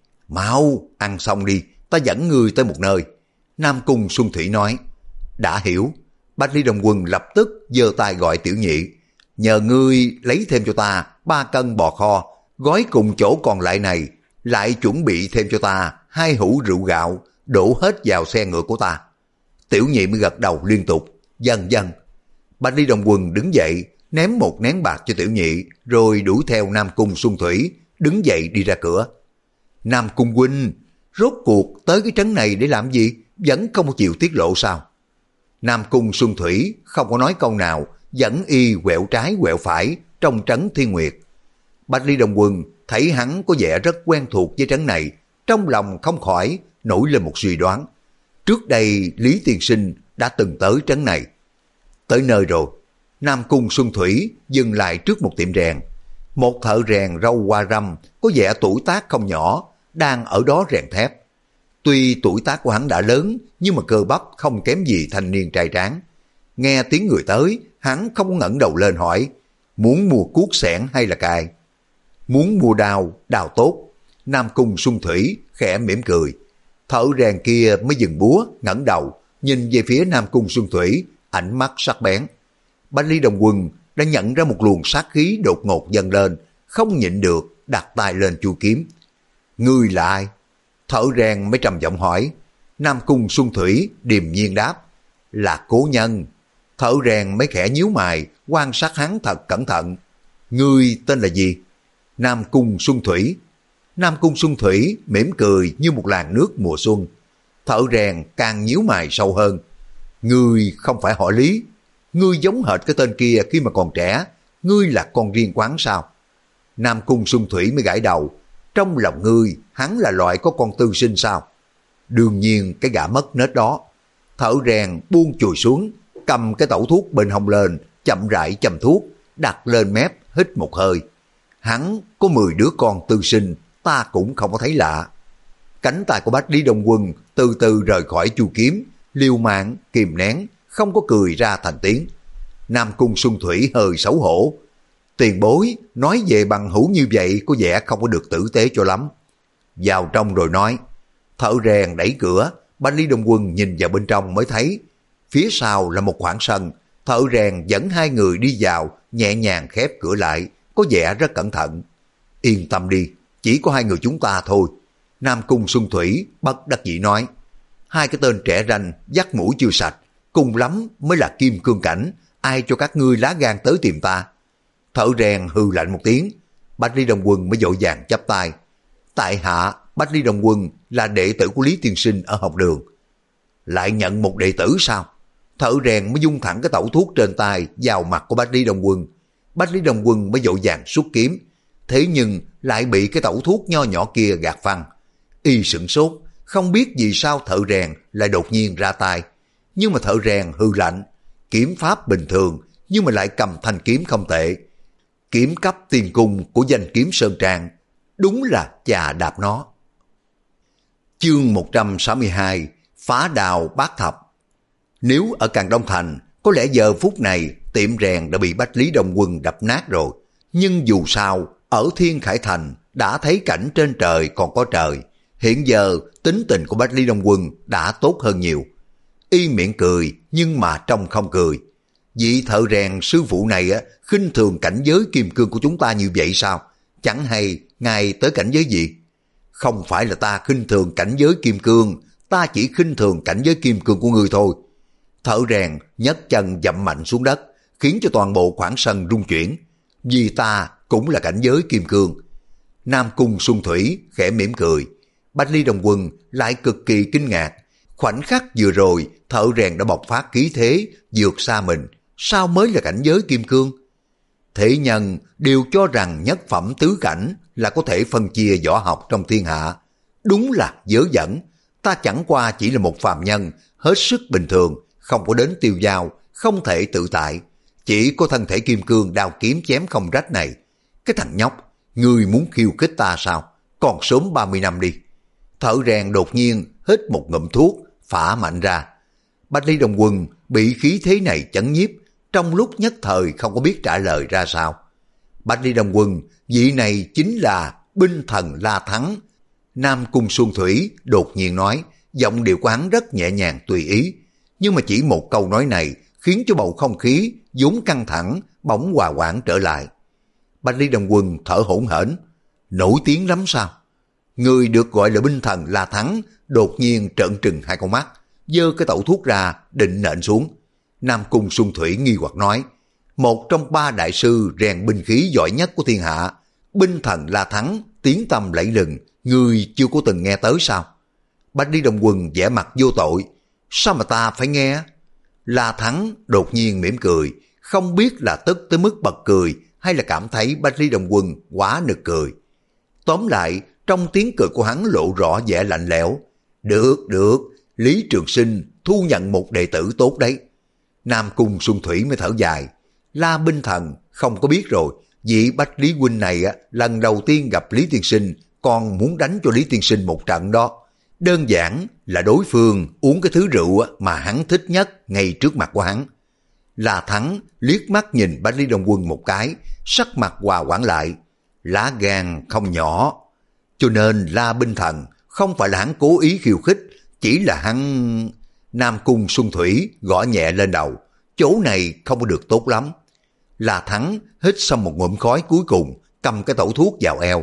Mau, ăn xong đi, ta dẫn ngươi tới một nơi. Nam Cung Xuân Thủy nói. Đã hiểu. Bách Lý Đông Quân lập tức giơ tay gọi tiểu nhị. Nhờ ngươi lấy thêm cho ta ba cân bò kho, gói cùng chỗ còn lại này, lại chuẩn bị thêm cho ta hai hũ rượu gạo, đổ hết vào xe ngựa của ta. Tiểu nhị mới gật đầu liên tục. Dần dần. Bách Lý Đông Quân đứng dậy, ném một nén bạc cho tiểu nhị, rồi đuổi theo Nam Cung Xuân Thủy, đứng dậy đi ra cửa. Nam Cung huynh, rốt cuộc tới cái trấn này để làm gì? Vẫn không chịu tiết lộ sao? Nam Cung Xuân Thủy không có nói câu nào, dẫn y quẹo trái quẹo phải trong trấn Thiên Nguyệt. Bách Lý Đông Quân thấy hắn có vẻ rất quen thuộc với trấn này, trong lòng không khỏi nổi lên một suy đoán. Trước đây Lý Tiên Sinh đã từng tới trấn này. Tới nơi rồi. Nam Cung Xuân Thủy dừng lại trước một tiệm rèn. Một thợ rèn râu hoa râm có vẻ tuổi tác không nhỏ, đang ở đó rèn thép. Tuy tuổi tác của hắn đã lớn, nhưng mà cơ bắp không kém gì thanh niên trai tráng. Nghe tiếng người tới, hắn không ngẩng đầu lên hỏi, muốn mua cuốc xẻng hay là cài? Muốn mua đao, đao tốt. Nam Cung Xuân Thủy khẽ mỉm cười. Thợ rèn kia mới dừng búa, ngẩng đầu, nhìn về phía Nam Cung Xuân Thủy, ánh mắt sắc bén. Bách Lý Đông Quân đã nhận ra một luồng sát khí đột ngột dâng lên, không nhịn được, đặt tay lên chu kiếm. Ngươi là ai? Thợ rèn mới trầm giọng hỏi. Nam Cung Xuân Thủy điềm nhiên đáp, là Cố Nhân. Thợ rèn mới khẽ nhíu mày, quan sát hắn thật cẩn thận. Ngươi tên là gì? Nam Cung Xuân Thủy. Nam Cung Xuân Thủy mỉm cười như một làn nước mùa xuân. Thợ rèn càng nhíu mày sâu hơn. Ngươi không phải họ Lý. Ngươi giống hệt cái tên kia khi mà còn trẻ. Ngươi là con riêng quán sao? Nam Cung Xuân Thủy mới gãi đầu. Trong lòng ngươi, hắn là loại có con tư sinh sao? Đương nhiên cái gã mất nết đó. Thợ rèn buông chùi xuống, cầm cái tẩu thuốc bên hông lên, chậm rãi châm thuốc, đặt lên mép, hít một hơi. Hắn có mười đứa con tư sinh, ta cũng không có thấy lạ. Cánh tay của Bách Lý Đông Quân từ từ rời khỏi chu kiếm, liều mạng, kìm nén, không có cười ra thành tiếng. Nam Cung Xuân Thủy hơi xấu hổ. Tiền bối, nói về bằng hữu như vậy có vẻ không có được tử tế cho lắm. Vào trong rồi nói. Thợ rèn đẩy cửa, Bách Lý Đông Quân nhìn vào bên trong mới thấy. Phía sau là một khoảng sân, thợ rèn dẫn hai người đi vào, nhẹ nhàng khép cửa lại, có vẻ rất cẩn thận. Yên tâm đi, chỉ có hai người chúng ta thôi. Nam Cung Xuân Thủy bất đắc dĩ nói. Hai cái tên trẻ ranh, dắt mũi chưa sạch, cùng lắm mới là kim cương cảnh, ai cho các ngươi lá gan tới tìm ta? Thợ rèn hừ lạnh một tiếng, Bách Lý Đông Quân mới vội vàng chắp tay. Tại hạ Bách Lý Đông Quân là đệ tử của Lý Tiên Sinh ở học đường. Lại nhận một đệ tử sao? Thợ rèn mới dung thẳng cái tẩu thuốc trên tay vào mặt của Bách Lý Đông Quân. Bách Lý Đông Quân mới vội vàng xuất kiếm, thế nhưng lại bị cái tẩu thuốc nho nhỏ kia gạt phăng. Y sửng sốt, không biết vì sao thợ rèn lại đột nhiên ra tay. Nhưng mà thợ rèn hư lạnh, kiếm pháp bình thường nhưng mà lại cầm thanh kiếm không tệ. Kiếm cấp tiền cung của danh kiếm Sơn Trang, đúng là chà đạp nó. Chương một trăm sáu mươi hai, phá đào bát thập. Nếu ở Càng Đông Thành, có lẽ giờ phút này tiệm rèn đã bị Bách Lý Đông Quân đập nát rồi. Nhưng dù sao, ở Thiên Khải Thành đã thấy cảnh trên trời còn có trời. Hiện giờ tính tình của Bách Lý Đông Quân đã tốt hơn nhiều. Y miệng cười nhưng mà trong không cười. Vị thợ rèn sư phụ này á, khinh thường cảnh giới kim cương của chúng ta như vậy sao? Chẳng hay ngài tới cảnh giới gì? Không phải là ta khinh thường cảnh giới kim cương, ta chỉ khinh thường cảnh giới kim cương của ngươi thôi. Thợ rèn nhấc chân dậm mạnh xuống đất, khiến cho toàn bộ khoảng sân rung chuyển. Vì ta cũng là cảnh giới kim cương. Nam Cung Xuân Thủy khẽ mỉm cười. Bách Lý Đông Quân lại cực kỳ kinh ngạc. Khoảnh khắc vừa rồi, thợ rèn đã bộc phát khí thế, vượt xa mình. Sao mới là cảnh giới kim cương? Thế nhân đều cho rằng nhất phẩm tứ cảnh là có thể phân chia võ học trong thiên hạ. Đúng là dớ dẫn. Ta chẳng qua chỉ là một phàm nhân, hết sức bình thường, không có đến tiêu dao, không thể tự tại. Chỉ có thân thể kim cương đao kiếm chém không rách này. Cái thằng nhóc, ngươi muốn khiêu khích ta sao? Còn sớm ba mươi năm đi. Thợ rèn đột nhiên hít một ngụm thuốc, phả mạnh ra. Bách Lý Đông Quân bị khí thế này chấn nhiếp, trong lúc nhất thời không có biết trả lời ra sao. Bách Lý Đông Quân, vị này chính là binh thần La Thắng. Nam Cung Xuân Thủy đột nhiên nói, giọng điệu của hắn rất nhẹ nhàng tùy ý. Nhưng mà chỉ một câu nói này khiến cho bầu không khí vốn căng thẳng bỗng hòa hoãn trở lại. Bách Lý Đông Quân thở hổn hển, nổi tiếng lắm sao? Người được gọi là binh thần La Thắng đột nhiên trợn trừng hai con mắt, giơ cái tẩu thuốc ra định nện xuống. Nam Cung Xuân Thủy nghi hoặc nói, một trong ba đại sư rèn binh khí giỏi nhất của thiên hạ, binh thần La Thắng tiếng tăm lẫy lừng, người chưa có từng nghe tới sao? Bách Lý Đông Quân vẻ mặt vô tội, sao mà ta phải nghe? La Thắng đột nhiên mỉm cười, không biết là tức tới mức bật cười hay là cảm thấy Bách Lý Đông Quân quá nực cười. Tóm lại, trong tiếng cười của hắn lộ rõ vẻ lạnh lẽo. Được, được, Lý Trường Sinh thu nhận một đệ tử tốt đấy. Nam Cung Xuân Thủy mới thở dài. La Binh Thần không có biết rồi, vị Bách Lý huynh này á, lần đầu tiên gặp Lý Tiên Sinh còn muốn đánh cho Lý Tiên Sinh một trận đó. Đơn giản là đối phương uống cái thứ rượu mà hắn thích nhất ngay trước mặt của hắn. La Thắng liếc mắt nhìn Bách Lý Đông Quân một cái, sắc mặt hòa hoãn lại. Lá gan không nhỏ, cho nên La Binh Thần không phải là hắn cố ý khiêu khích, chỉ là hắn... Nam Cung Xuân Thủy gõ nhẹ lên đầu, chỗ này không có được tốt lắm. La Thắng hít xong một ngụm khói cuối cùng, cầm cái tẩu thuốc vào eo.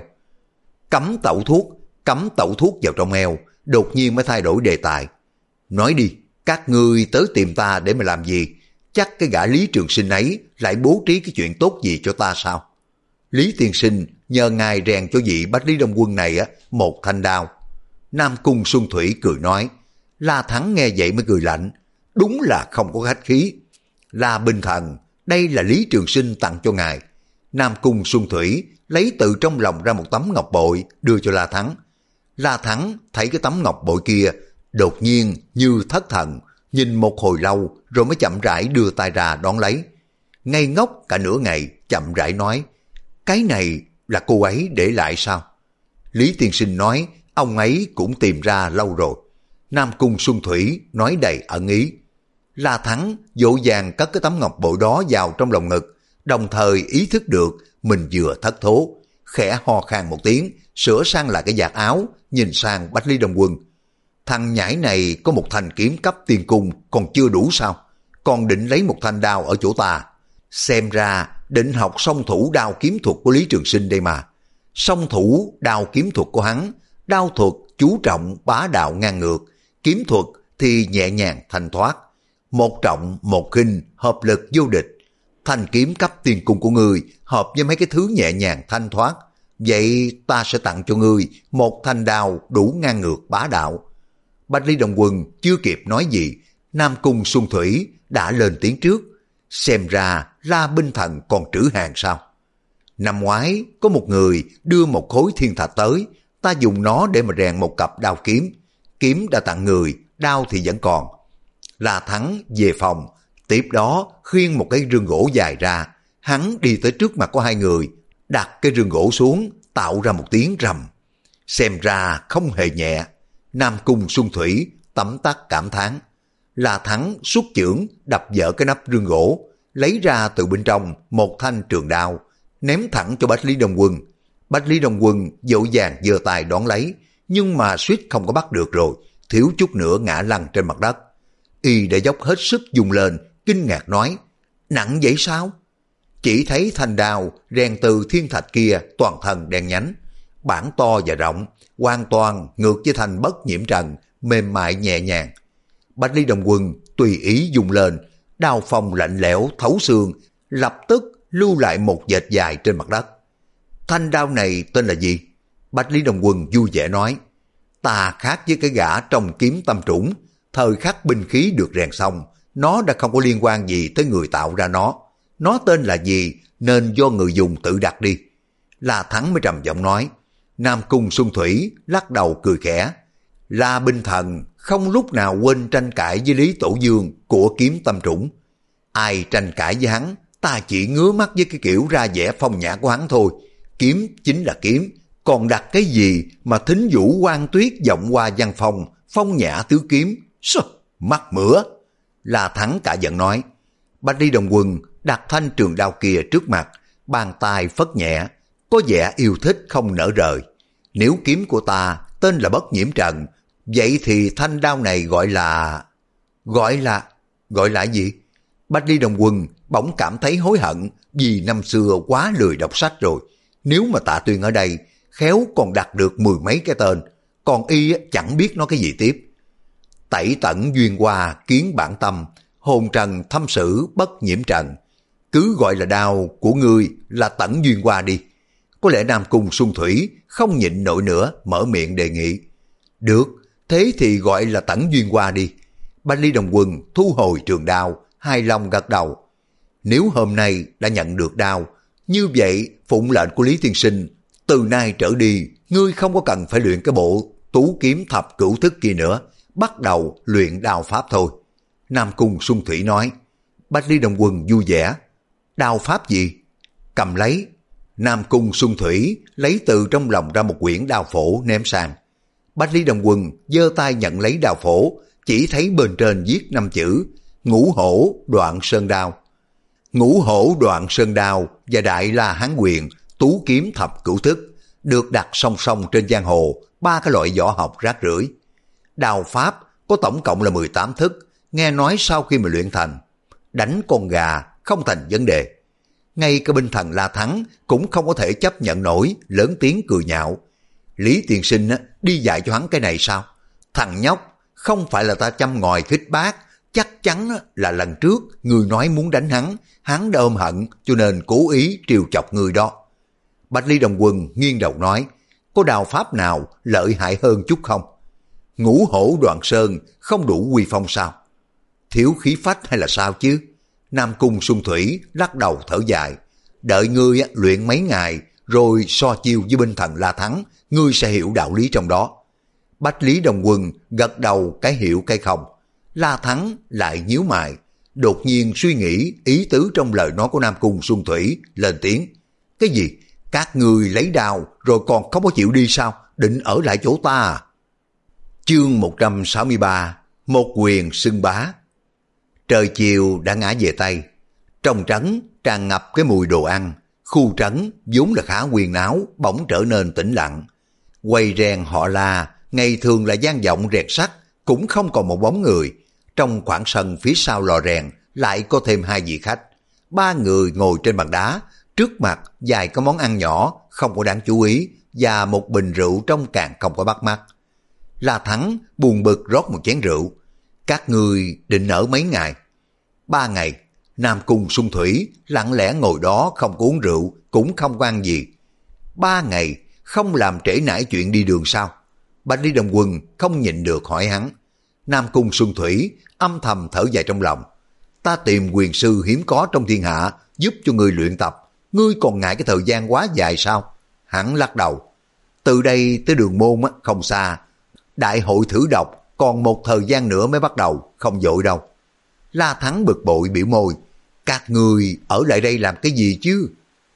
Cắm tẩu thuốc, cắm tẩu thuốc vào trong eo, đột nhiên mới thay đổi đề tài. Nói đi, các ngươi tới tìm ta để mà làm gì? Chắc cái gã Lý Trường Sinh ấy lại bố trí cái chuyện tốt gì cho ta sao? Lý Tiên Sinh nhờ ngài rèn cho vị Bách Lý Đông Quân này á một thanh đao. Nam Cung Xuân Thủy cười nói. La Thắng nghe vậy mới cười lạnh. Đúng là không có khách khí. La Binh Thần, đây là Lý Trường Sinh tặng cho ngài. Nam Cung Xuân Thủy lấy từ trong lòng ra một tấm ngọc bội đưa cho La Thắng. La Thắng thấy cái tấm ngọc bội kia, đột nhiên như thất thần, nhìn một hồi lâu rồi mới chậm rãi đưa tay ra đón lấy. Ngây ngốc cả nửa ngày, chậm rãi nói, cái này là cô ấy để lại sao? Lý Tiên Sinh nói, ông ấy cũng tìm ra lâu rồi. Nam Cung Xuân Thủy nói đầy ẩn ý. La Thắng dỗ dàng cất cái tấm ngọc bội đó vào trong lòng ngực, đồng thời ý thức được mình vừa thất thố, khẽ ho khan một tiếng, sửa sang lại cái vạt áo, nhìn sang Bách Lý Đông Quân. Thằng nhãi này có một thanh kiếm cấp tiên cung còn chưa đủ sao? Còn định lấy một thanh đao ở chỗ ta. Xem ra định học song thủ đao kiếm thuật của Lý Trường Sinh đây mà. Song thủ đao kiếm thuật của hắn, đao thuật chú trọng bá đạo ngang ngược, kiếm thuật thì nhẹ nhàng thanh thoát. Một trọng một khinh, hợp lực vô địch. Thanh kiếm cấp tiên cung của ngươi hợp với mấy cái thứ nhẹ nhàng thanh thoát. Vậy ta sẽ tặng cho ngươi một thanh đao đủ ngang ngược bá đạo. Bách Lý Đông Quân chưa kịp nói gì, Nam Cung Xuân Thủy đã lên tiếng trước. Xem ra La Binh Thần còn trữ hàng sao? Năm ngoái có một người đưa một khối thiên thạch tới, ta dùng nó để mà rèn một cặp đao kiếm. Kiếm đã tặng người, đao thì vẫn còn. La Thắng về phòng, tiếp đó khiêng một cái rương gỗ dài ra. Hắn đi tới trước mặt của hai người, đặt cái rương gỗ xuống, tạo ra một tiếng rầm. Xem ra không hề nhẹ. Nam Cung Xuân Thủy tấm tắc cảm thán. La Thắng xuất chưởng đập vỡ cái nắp rương gỗ, lấy ra từ bên trong một thanh trường đao, ném thẳng cho Bách Lý Đông Quân. Bách Lý Đông Quân dỗ dàng giơ tay đón lấy, nhưng mà suýt không có bắt được rồi, thiếu chút nữa ngã lăn trên mặt đất. Y đã dốc hết sức dùng lên, kinh ngạc nói, nặng vậy sao? Chỉ thấy thanh đao rèn từ thiên thạch kia toàn thân đen nhánh, bản to và rộng, hoàn toàn ngược với thanh bất nhiễm trần, mềm mại nhẹ nhàng. Bách Lý Đông Quân tùy ý dùng lên, đao phong lạnh lẽo thấu xương, lập tức lưu lại một vệt dài trên mặt đất. Thanh đao này tên là gì? Bách Lý Đông Quân vui vẻ nói, ta khác với cái gã trong kiếm tâm trũng, thời khắc binh khí được rèn xong, nó đã không có liên quan gì tới người tạo ra nó. Nó tên là gì nên do người dùng tự đặt đi. La Thắng mới trầm giọng nói. Nam Cung Xuân Thủy lắc đầu cười khẽ. La Binh Thần không lúc nào quên tranh cãi với Lý Tổ Dương của kiếm tâm trũng. Ai tranh cãi với hắn, ta chỉ ngứa mắt với cái kiểu ra vẻ phong nhã của hắn thôi. Kiếm chính là kiếm, còn đặt cái gì mà thính vũ quan tuyết vọng qua văn phòng, phong nhã tứ kiếm. Sơ, mắc mửa. La Thắng cả giận nói. Bách Lý Đông Quân đặt thanh trường đao kia trước mặt, bàn tay phất nhẹ, có vẻ yêu thích không nỡ rời. Nếu kiếm của ta tên là Bất Nhiễm Trần, vậy thì thanh đao này gọi là... Gọi là... Gọi là gì? Bách Lý Đông Quân bỗng cảm thấy hối hận vì năm xưa quá lười đọc sách rồi. Nếu mà Tạ Tuyên ở đây, khéo còn đặt được mười mấy cái tên, còn y chẳng biết nói cái gì tiếp. Tẩy tẩn duyên hoa kiến bản tâm, hồn trần thâm sử bất nhiễm trần. Cứ gọi là đao của ngươi là tẩn duyên hoa đi. Có lẽ Nam Cung Xuân Thủy không nhịn nổi nữa, mở miệng đề nghị. Được, thế thì gọi là tẩn duyên hoa đi. Bách Lý Đông Quân thu hồi trường đao, hài lòng gật đầu. Nếu hôm nay đã nhận được đao, như vậy phụng lệnh của Lý Tiên Sinh, từ nay trở đi, ngươi không có cần phải luyện cái bộ tú kiếm thập cửu thức kia nữa, bắt đầu luyện đao pháp thôi. Nam Cung Xuân Thủy nói. Bách Lý Đông Quân vui vẻ. Đao pháp gì? Cầm lấy. Nam Cung Xuân Thủy lấy từ trong lòng ra một quyển đao phổ ném sang. Bách Lý Đông Quân giơ tay nhận lấy đao phổ, chỉ thấy bên trên viết năm chữ Ngũ Hổ Đoạn Sơn Đao. Ngũ Hổ Đoạn Sơn Đao và Đại La Hán Quyền Tú Kiếm Thập Cửu Thức được đặt song song trên giang hồ ba cái loại võ học rác rưởi. Đao pháp có tổng cộng là mười tám thức, nghe nói sau khi mà luyện thành, đánh con gà không thành vấn đề. Ngay cả binh thần La Thắng cũng không có thể chấp nhận nổi, lớn tiếng cười nhạo. Lý tiên sinh đi dạy cho hắn cái này sao? Thằng nhóc, không phải là ta châm ngòi khích bác, chắc chắn là lần trước người nói muốn đánh hắn, hắn đã ôm hận cho nên cố ý trêu chọc người đó. Bách Lý Đông Quân nghiêng đầu nói, có đao pháp nào lợi hại hơn chút không? Ngũ Hổ Đoạn Sơn không đủ uy phong sao? Thiếu khí phách hay là sao chứ? Nam Cung Xuân Thủy lắc đầu thở dài, đợi ngươi luyện mấy ngày rồi so chiêu với binh thần La Thắng, ngươi sẽ hiểu đạo lý trong đó. Bách Lý Đông Quân gật đầu cái hiểu cái không. La Thắng lại nhíu mày, đột nhiên suy nghĩ ý tứ trong lời nói của Nam Cung Xuân Thủy, lên tiếng. Cái gì? Các ngươi lấy đao rồi còn không có chịu đi sao? Định ở lại chỗ ta à? Chương một trăm sáu mươi ba, một quyền xưng bá. Trời chiều đã ngã về Tây. Trong trấn tràn ngập cái mùi đồ ăn. Khu trấn vốn là khá huyền náo, bỗng trở nên tĩnh lặng. Quay rèn họ La, ngày thường là vang vọng rèn sắt, cũng không còn một bóng người. Trong khoảng sân phía sau lò rèn lại có thêm hai vị khách. Ba người ngồi trên bàn đá, trước mặt vài cái món ăn nhỏ không có đáng chú ý và một bình rượu trong càng không có bắt mắt. La Thắng buồn bực rót một chén rượu. Các người định ở mấy ngày? Ba ngày. Nam Cung Xuân Thủy lặng lẽ ngồi đó không có uống rượu, cũng không có ăn gì. Ba ngày không làm trễ nải chuyện đi đường sao? Bách Lý Đông Quân không nhịn được hỏi hắn. Nam Cung Xuân Thủy âm thầm thở dài trong lòng. Ta tìm quyền sư hiếm có trong thiên hạ giúp cho ngươi luyện tập, ngươi còn ngại cái thời gian quá dài sao? Hắn lắc đầu. Từ đây tới Đường Môn không xa, đại hội thử độc còn một thời gian nữa mới bắt đầu, không vội đâu. La Thắng bực bội biểu môi. Các người ở lại đây làm cái gì chứ?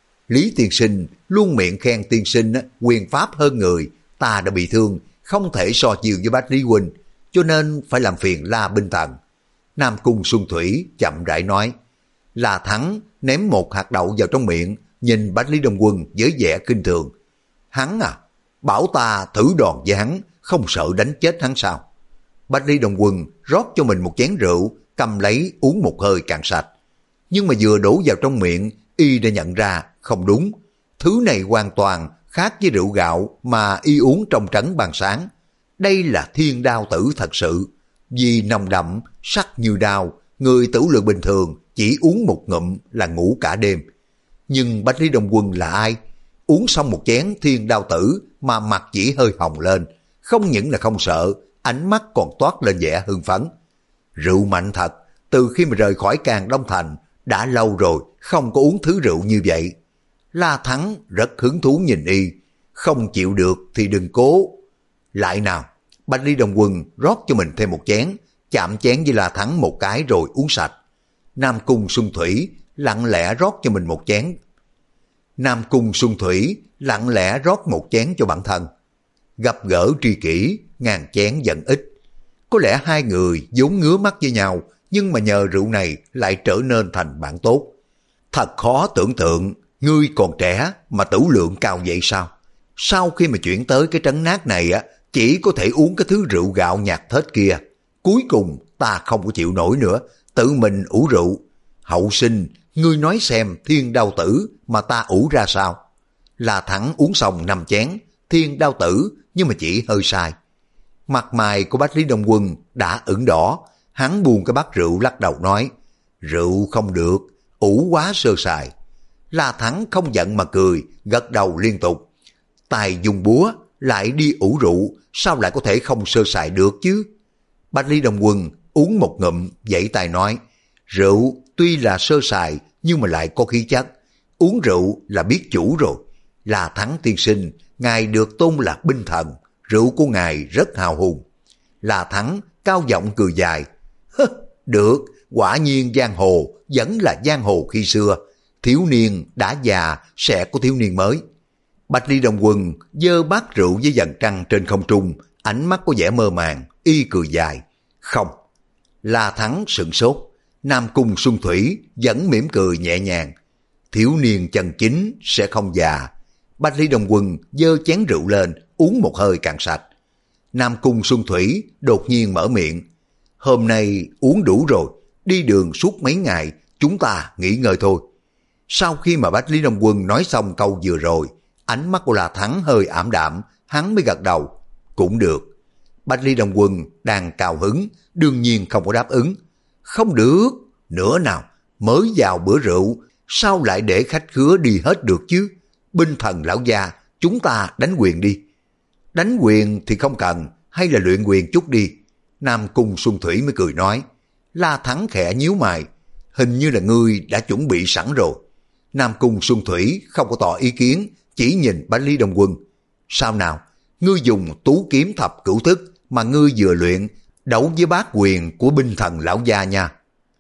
Lý tiên sinh luôn miệng khen tiên sinh quyền pháp hơn người, ta đã bị thương, không thể so chiều với Bách Lý huynh, cho nên phải làm phiền La binh thần. Nam Cung Xuân Thủy chậm rãi nói. La Thắng ném một hạt đậu vào trong miệng, nhìn Bách Lý Đông Quân với vẻ kinh thường. Hắn à, bảo ta thử đòn với hắn, không sợ đánh chết hắn sao? Bách Lý Đông Quân rót cho mình một chén rượu, cầm lấy uống một hơi cạn sạch. Nhưng mà vừa đổ vào trong miệng, y đã nhận ra không đúng. Thứ này hoàn toàn khác với rượu gạo mà y uống trong trấn ban sáng. Đây là thiên đao tử thật sự. Vì nồng đậm, sắc như đao, người tử lượng bình thường chỉ uống một ngụm là ngủ cả đêm. Nhưng Bách Lý Đông Quân là ai? Uống xong một chén thiên đao tử mà mặt chỉ hơi hồng lên. Không những là không sợ, ánh mắt còn toát lên vẻ hưng phấn. Rượu mạnh thật, từ khi mà rời khỏi Càng Đông Thành, đã lâu rồi không có uống thứ rượu như vậy. La Thắng rất hứng thú nhìn y, không chịu được thì đừng cố. Lại nào, Bách Lý Đông Quân rót cho mình thêm một chén, chạm chén với La Thắng một cái rồi uống sạch. Nam Cung Xuân Thủy lặng lẽ rót cho mình một chén. Nam Cung Xuân Thủy lặng lẽ rót một chén cho bản thân. Gặp gỡ tri kỷ, ngàn chén giận ít. Có lẽ hai người vốn ngứa mắt với nhau, nhưng mà nhờ rượu này lại trở nên thành bạn tốt. Thật khó tưởng tượng, ngươi còn trẻ mà tử lượng cao vậy sao? Sau khi mà chuyển tới cái trấn nát này á, chỉ có thể uống cái thứ rượu gạo nhạt thết kia. Cuối cùng ta không có chịu nổi nữa, tự mình ủ rượu. Hậu sinh, ngươi nói xem thiên đao tử mà ta ủ ra sao? La Thắng uống xong năm chén, thiên đao tử nhưng mà chỉ hơi sai. Mặt mày của Bách Lý Đông Quân đã ửng đỏ, hắn buông cái bát rượu lắc đầu nói, rượu không được, ủ quá sơ sài. La Thắng không giận mà cười, gật đầu liên tục. Tài dùng búa, lại đi ủ rượu, sao lại có thể không sơ sài được chứ? Bách Lý Đông Quân uống một ngụm, vẫy tay nói, rượu tuy là sơ sài nhưng mà lại có khí chất, uống rượu là biết chủ rồi. La Thắng tiên sinh, ngài được tôn là binh thần, rượu của ngài rất hào hùng. La Thắng cao giọng cười dài, được, quả nhiên giang hồ vẫn là giang hồ khi xưa, thiếu niên đã già sẽ có thiếu niên mới. Bạch Ly Đồng Quân giơ bát rượu với dàn trăng trên không trung, ánh mắt có vẻ mơ màng, y cười dài. Không. La Thắng sửng sốt, Nam Cung Xuân Thủy vẫn mỉm cười nhẹ nhàng. Thiếu niên chân chính sẽ không già. Bạch Ly Đồng Quân giơ chén rượu lên, uống một hơi cạn sạch. Nam Cung Xuân Thủy đột nhiên mở miệng. Hôm nay uống đủ rồi, đi đường suốt mấy ngày, chúng ta nghỉ ngơi thôi. Sau khi mà Bạch Lý Đồng Quân nói xong câu vừa rồi, ánh mắt của La Thắng hơi ảm đạm, hắn mới gật đầu. Cũng được. Bạch Lý Đồng Quân đang cao hứng, đương nhiên không có đáp ứng. Không được, nữa nào, mới vào bữa rượu, sao lại để khách khứa đi hết được chứ? Binh Thần lão gia, chúng ta đánh quyền đi. Đánh quyền thì không cần, hay là luyện quyền chút đi. Nam Cung Xuân Thủy mới cười nói. La Thắng khẽ nhíu mày, hình như là ngươi đã chuẩn bị sẵn rồi. Nam Cung Xuân Thủy không có tỏ ý kiến, chỉ nhìn Bạch Lý Đồng Quân. Sao nào, ngươi dùng tú kiếm thập cửu thức mà ngươi vừa luyện, đấu với bát quyền của Binh Thần lão gia nha.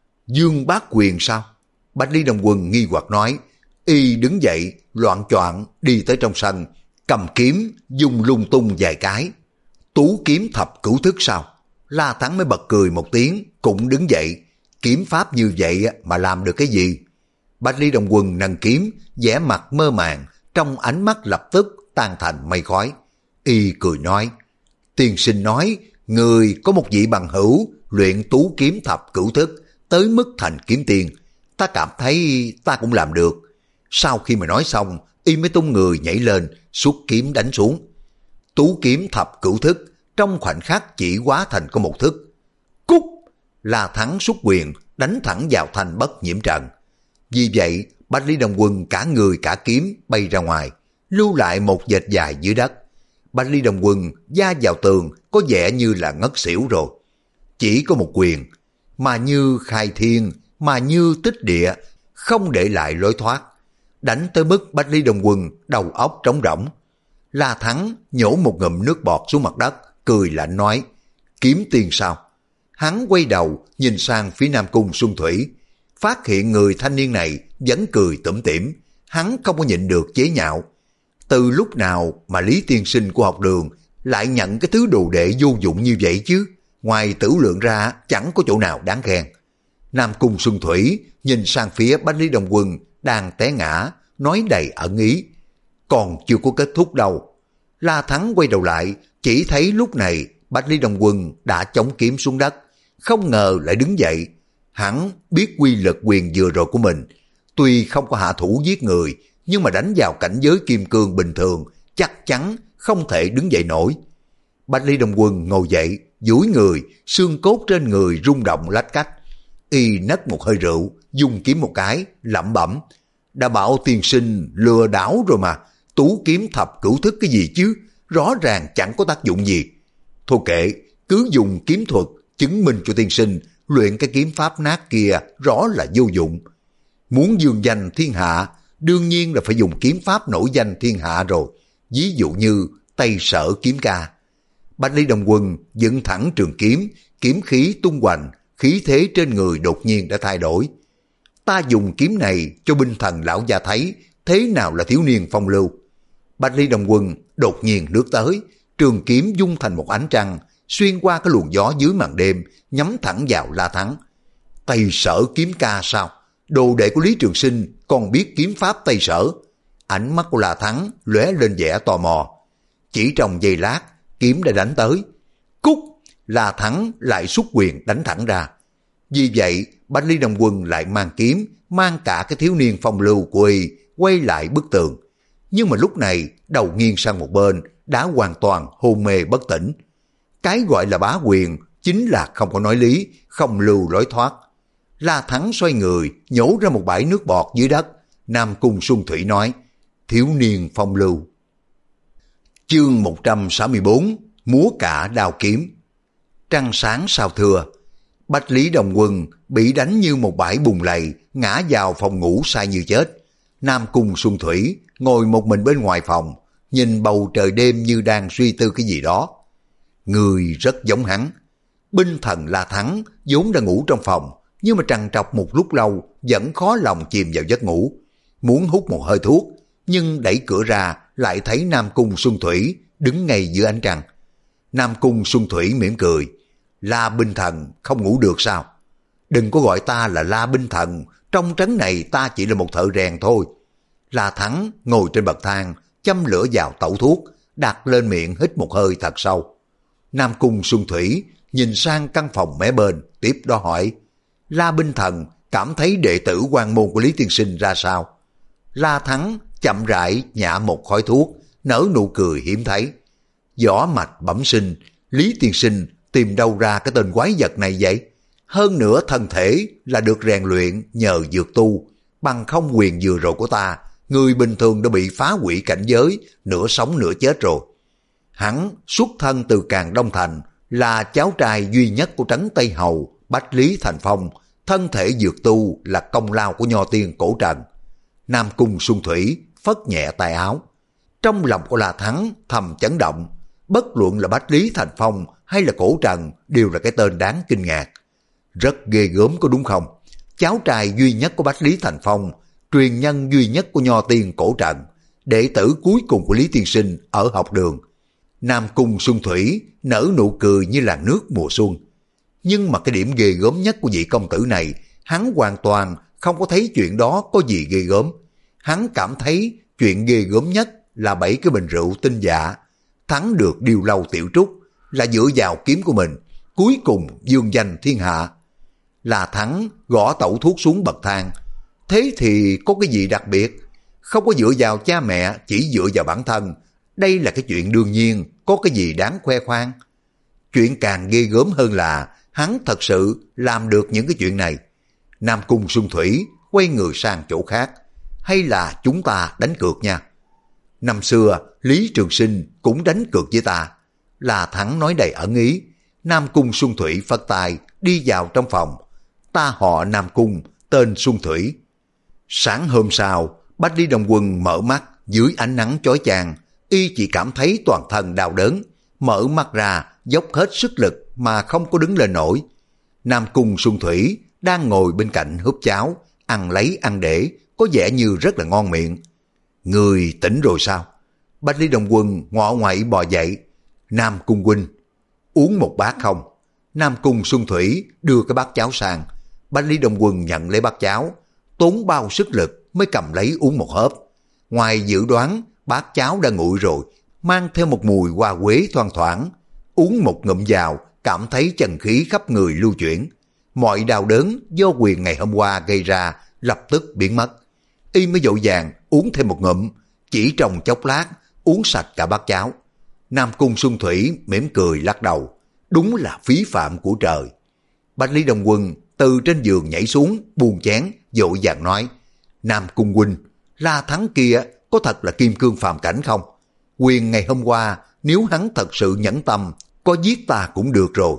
Dương bát quyền sao? Bạch Lý Đồng Quân nghi hoặc nói. Y đứng dậy, loạn choạng đi tới trong sân, cầm kiếm, dùng lung tung vài cái. Tú kiếm thập cửu thức sao? La Thắng mới bật cười một tiếng, cũng đứng dậy. Kiếm pháp như vậy mà làm được cái gì? Bạch Lý Đồng Quân nâng kiếm, vẻ mặt mơ màng, trong ánh mắt lập tức tan thành mây khói. Y cười nói, tiên sinh nói, người có một vị bằng hữu luyện tú kiếm thập cửu thức tới mức thành kiếm tiên. Ta cảm thấy ta cũng làm được. Sau khi mà nói xong, y mới tung người nhảy lên, xuất kiếm đánh xuống. Tú kiếm thập cửu thức trong khoảnh khắc chỉ hóa thành có một thức. Cút! La Thắng xuất quyền đánh thẳng vào thanh bất nhiễm trận. Vì vậy, Bạch Lý Đồng Quân cả người cả kiếm bay ra ngoài, lưu lại một vệt dài dưới đất. Bạch Lý Đồng Quân da vào tường có vẻ như là ngất xỉu rồi. Chỉ có một quyền, mà như khai thiên, mà như tích địa, không để lại lối thoát. Đánh tới mức Bạch Lý Đồng Quân đầu óc trống rỗng. La Thắng nhổ một ngụm nước bọt xuống mặt đất, cười lạnh nói, kiếm tiên sao? Hắn quay đầu nhìn sang phía Nam Cung Xuân Thủy, phát hiện người thanh niên này vẫn cười tủm tỉm, hắn không có nhịn được chế nhạo. Từ lúc nào mà Lý tiên sinh của học đường lại nhận cái thứ đồ đệ vô dụng như vậy chứ? Ngoài tử lượng ra chẳng có chỗ nào đáng khen. Nam Cung Xuân Thủy nhìn sang phía Bạch Lý Đồng Quân đang té ngã, nói đầy ẩn ý. Còn chưa có kết thúc đâu. La Thắng quay đầu lại, chỉ thấy lúc này Bạch Lý Đồng Quân đã chống kiếm xuống đất, không ngờ lại đứng dậy. Hắn biết quy lực quyền vừa rồi của mình, tuy không có hạ thủ giết người, nhưng mà đánh vào cảnh giới kim cương bình thường, chắc chắn không thể đứng dậy nổi. Bạch Lý Đồng Quân ngồi dậy, duỗi người, xương cốt trên người rung động lách cách. Y nấc một hơi rượu, dùng kiếm một cái, lẩm bẩm. Đã bảo tiên sinh lừa đảo rồi mà, tú kiếm thập cửu thức cái gì chứ, rõ ràng chẳng có tác dụng gì. Thôi kệ, cứ dùng kiếm thuật chứng minh cho tiên sinh luyện cái kiếm pháp nát kia rõ là vô dụng. Muốn dương danh thiên hạ, đương nhiên là phải dùng kiếm pháp nổi danh thiên hạ rồi, ví dụ như Tây Sở kiếm ca. Bạch Lý Đồng Quân dựng thẳng trường kiếm, kiếm khí tung hoành, khí thế trên người đột nhiên đã thay đổi. Ta dùng kiếm này cho Binh Thần lão gia thấy thế nào là thiếu niên phong lưu. Bạch Lý Đồng Quân đột nhiên lướt tới, trường kiếm dung thành một ánh trăng, xuyên qua cái luồng gió dưới màn đêm, nhắm thẳng vào La Thắng. Tây Sở kiếm ca sao? Đồ đệ của Lý Trường Sinh còn biết kiếm pháp Tây Sở. Ánh mắt của La Thắng lóe lên vẻ tò mò. Chỉ trong giây lát, kiếm đã đánh tới. Cút! La Thắng lại xuất quyền đánh thẳng ra. Vì vậy, Bạch Lý Đồng Quân lại mang kiếm, mang cả cái thiếu niên phong lưu của y quay lại bức tường. Nhưng mà lúc này, đầu nghiêng sang một bên, đã hoàn toàn hôn mê bất tỉnh. Cái gọi là bá quyền chính là không có nói lý, không lưu lối thoát. La Thắng xoay người, nhổ ra một bãi nước bọt dưới đất. Nam Cung Xuân Thủy nói, thiếu niên phong lưu. Chương một trăm sáu mươi bốn, múa cả đao kiếm. Trăng sáng sao thưa, Bạch Lý Đồng Quân bị đánh như một bãi bùn lầy, ngã vào phòng ngủ say như chết. Nam Cung Xuân Thủy ngồi một mình bên ngoài phòng, nhìn bầu trời đêm như đang suy tư cái gì đó. Người rất giống hắn. Binh Thần La Thắng vốn đã ngủ trong phòng, nhưng mà trằn trọc một lúc lâu vẫn khó lòng chìm vào giấc ngủ. muốn hút một hơi thuốc, nhưng đẩy cửa ra lại thấy Nam Cung Xuân Thủy đứng ngay giữa ánh trăng. Nam Cung Xuân Thủy mỉm cười, La Binh Thần không ngủ được sao? Đừng có gọi ta là La Binh Thần, trong trấn này ta chỉ là một thợ rèn thôi. La Thắng ngồi trên bậc thang, châm lửa vào tẩu thuốc, đặt lên miệng hít một hơi thật sâu. Nam Cung Xuân Thủy nhìn sang căn phòng mé bên, tiếp đó hỏi, La Binh Thần cảm thấy đệ tử quan môn của Lý Tiên Sinh ra sao? La Thắng chậm rãi nhả một khói thuốc, nở nụ cười hiếm thấy. Võ mạch bẩm sinh, Lý Tiên Sinh tìm đâu ra cái tên quái vật này vậy? Hơn nữa thân thể là được rèn luyện nhờ dược tu, bằng không quyền vừa rồi của ta, người bình thường đã bị phá hủy cảnh giới, nửa sống nửa chết rồi. Hắn xuất thân từ Càn Đông Thành, là cháu trai duy nhất của trấn Tây Hầu, Bách Lý Thành Phong, thân thể dược tu là công lao của Nho Tiên Cổ Trần. Nam Cung Xuân Thủy phất nhẹ tay áo. Trong lòng của La Thắng thầm chấn động, bất luận là Bách Lý Thành Phong hay là Cổ Trần đều là cái tên đáng kinh ngạc. Rất ghê gớm có đúng không? Cháu trai duy nhất của Bách Lý Thành Phong, truyền nhân duy nhất của Nho Tiên Cổ Trần, đệ tử cuối cùng của Lý Tiên Sinh ở học đường. Nam Cung Xuân Thủy nở nụ cười như là nước mùa xuân. Nhưng mà cái điểm ghê gớm nhất của vị công tử này, hắn hoàn toàn không có thấy chuyện đó có gì ghê gớm. Hắn cảm thấy chuyện ghê gớm nhất là bảy cái bình rượu tinh dạ, thắng được Điêu Lâu Tiểu Trúc, là dựa vào kiếm của mình, cuối cùng dương danh thiên hạ. Là Thắng gõ tẩu thuốc xuống bậc thang. Thế thì có cái gì đặc biệt? Không có dựa vào cha mẹ, chỉ dựa vào bản thân. Đây là cái chuyện đương nhiên, có cái gì đáng khoe khoang? Chuyện càng ghê gớm hơn là hắn thật sự làm được những cái chuyện này. Nam Cung Xuân Thủy quay người sang chỗ khác. Hay là chúng ta đánh cược nha? Năm xưa, Lý Trường Sinh cũng đánh cược với ta. Là Thắng nói đầy ẩn ý. Nam Cung Xuân Thủy phất tay đi vào trong phòng. Ta họ Nam Cung, tên Xuân Thủy. Sáng hôm sau, Bách Lý Đông Quân mở mắt dưới ánh nắng chói chang, y chỉ cảm thấy toàn thân đau đớn, mở mắt ra dốc hết sức lực mà không có đứng lên nổi. Nam Cung Xuân Thủy đang ngồi bên cạnh húp cháo, ăn lấy ăn để, có vẻ như rất là ngon miệng. Người tỉnh rồi sao? Bách Lý Đông Quân ngọ ngoại bò dậy. Nam Cung huynh, uống một bát không? Nam Cung Xuân Thủy đưa cái bát cháo sang. Bách Lý Đông Quân nhận lấy bát cháo, tốn bao sức lực mới cầm lấy uống một hớp. Ngoài dự đoán, bát cháo đã nguội rồi, mang theo một mùi hoa quế thoang thoảng. Uống một ngụm vào, cảm thấy chân khí khắp người lưu chuyển. Mọi đau đớn do quyền ngày hôm qua gây ra lập tức biến mất. Y mới vội vàng uống thêm một ngụm, chỉ trong chốc lát uống sạch cả bát cháo. Nam Cung Xuân Thủy mỉm cười lắc đầu, đúng là phí phạm của trời. Bách Lý Đông Quân từ trên giường nhảy xuống, buông chén, vội vàng nói, Nam Cung huynh, La Thắng kia có thật là kim cương phàm cảnh không? Quyền ngày hôm qua, nếu hắn thật sự nhẫn tâm, có giết ta cũng được rồi.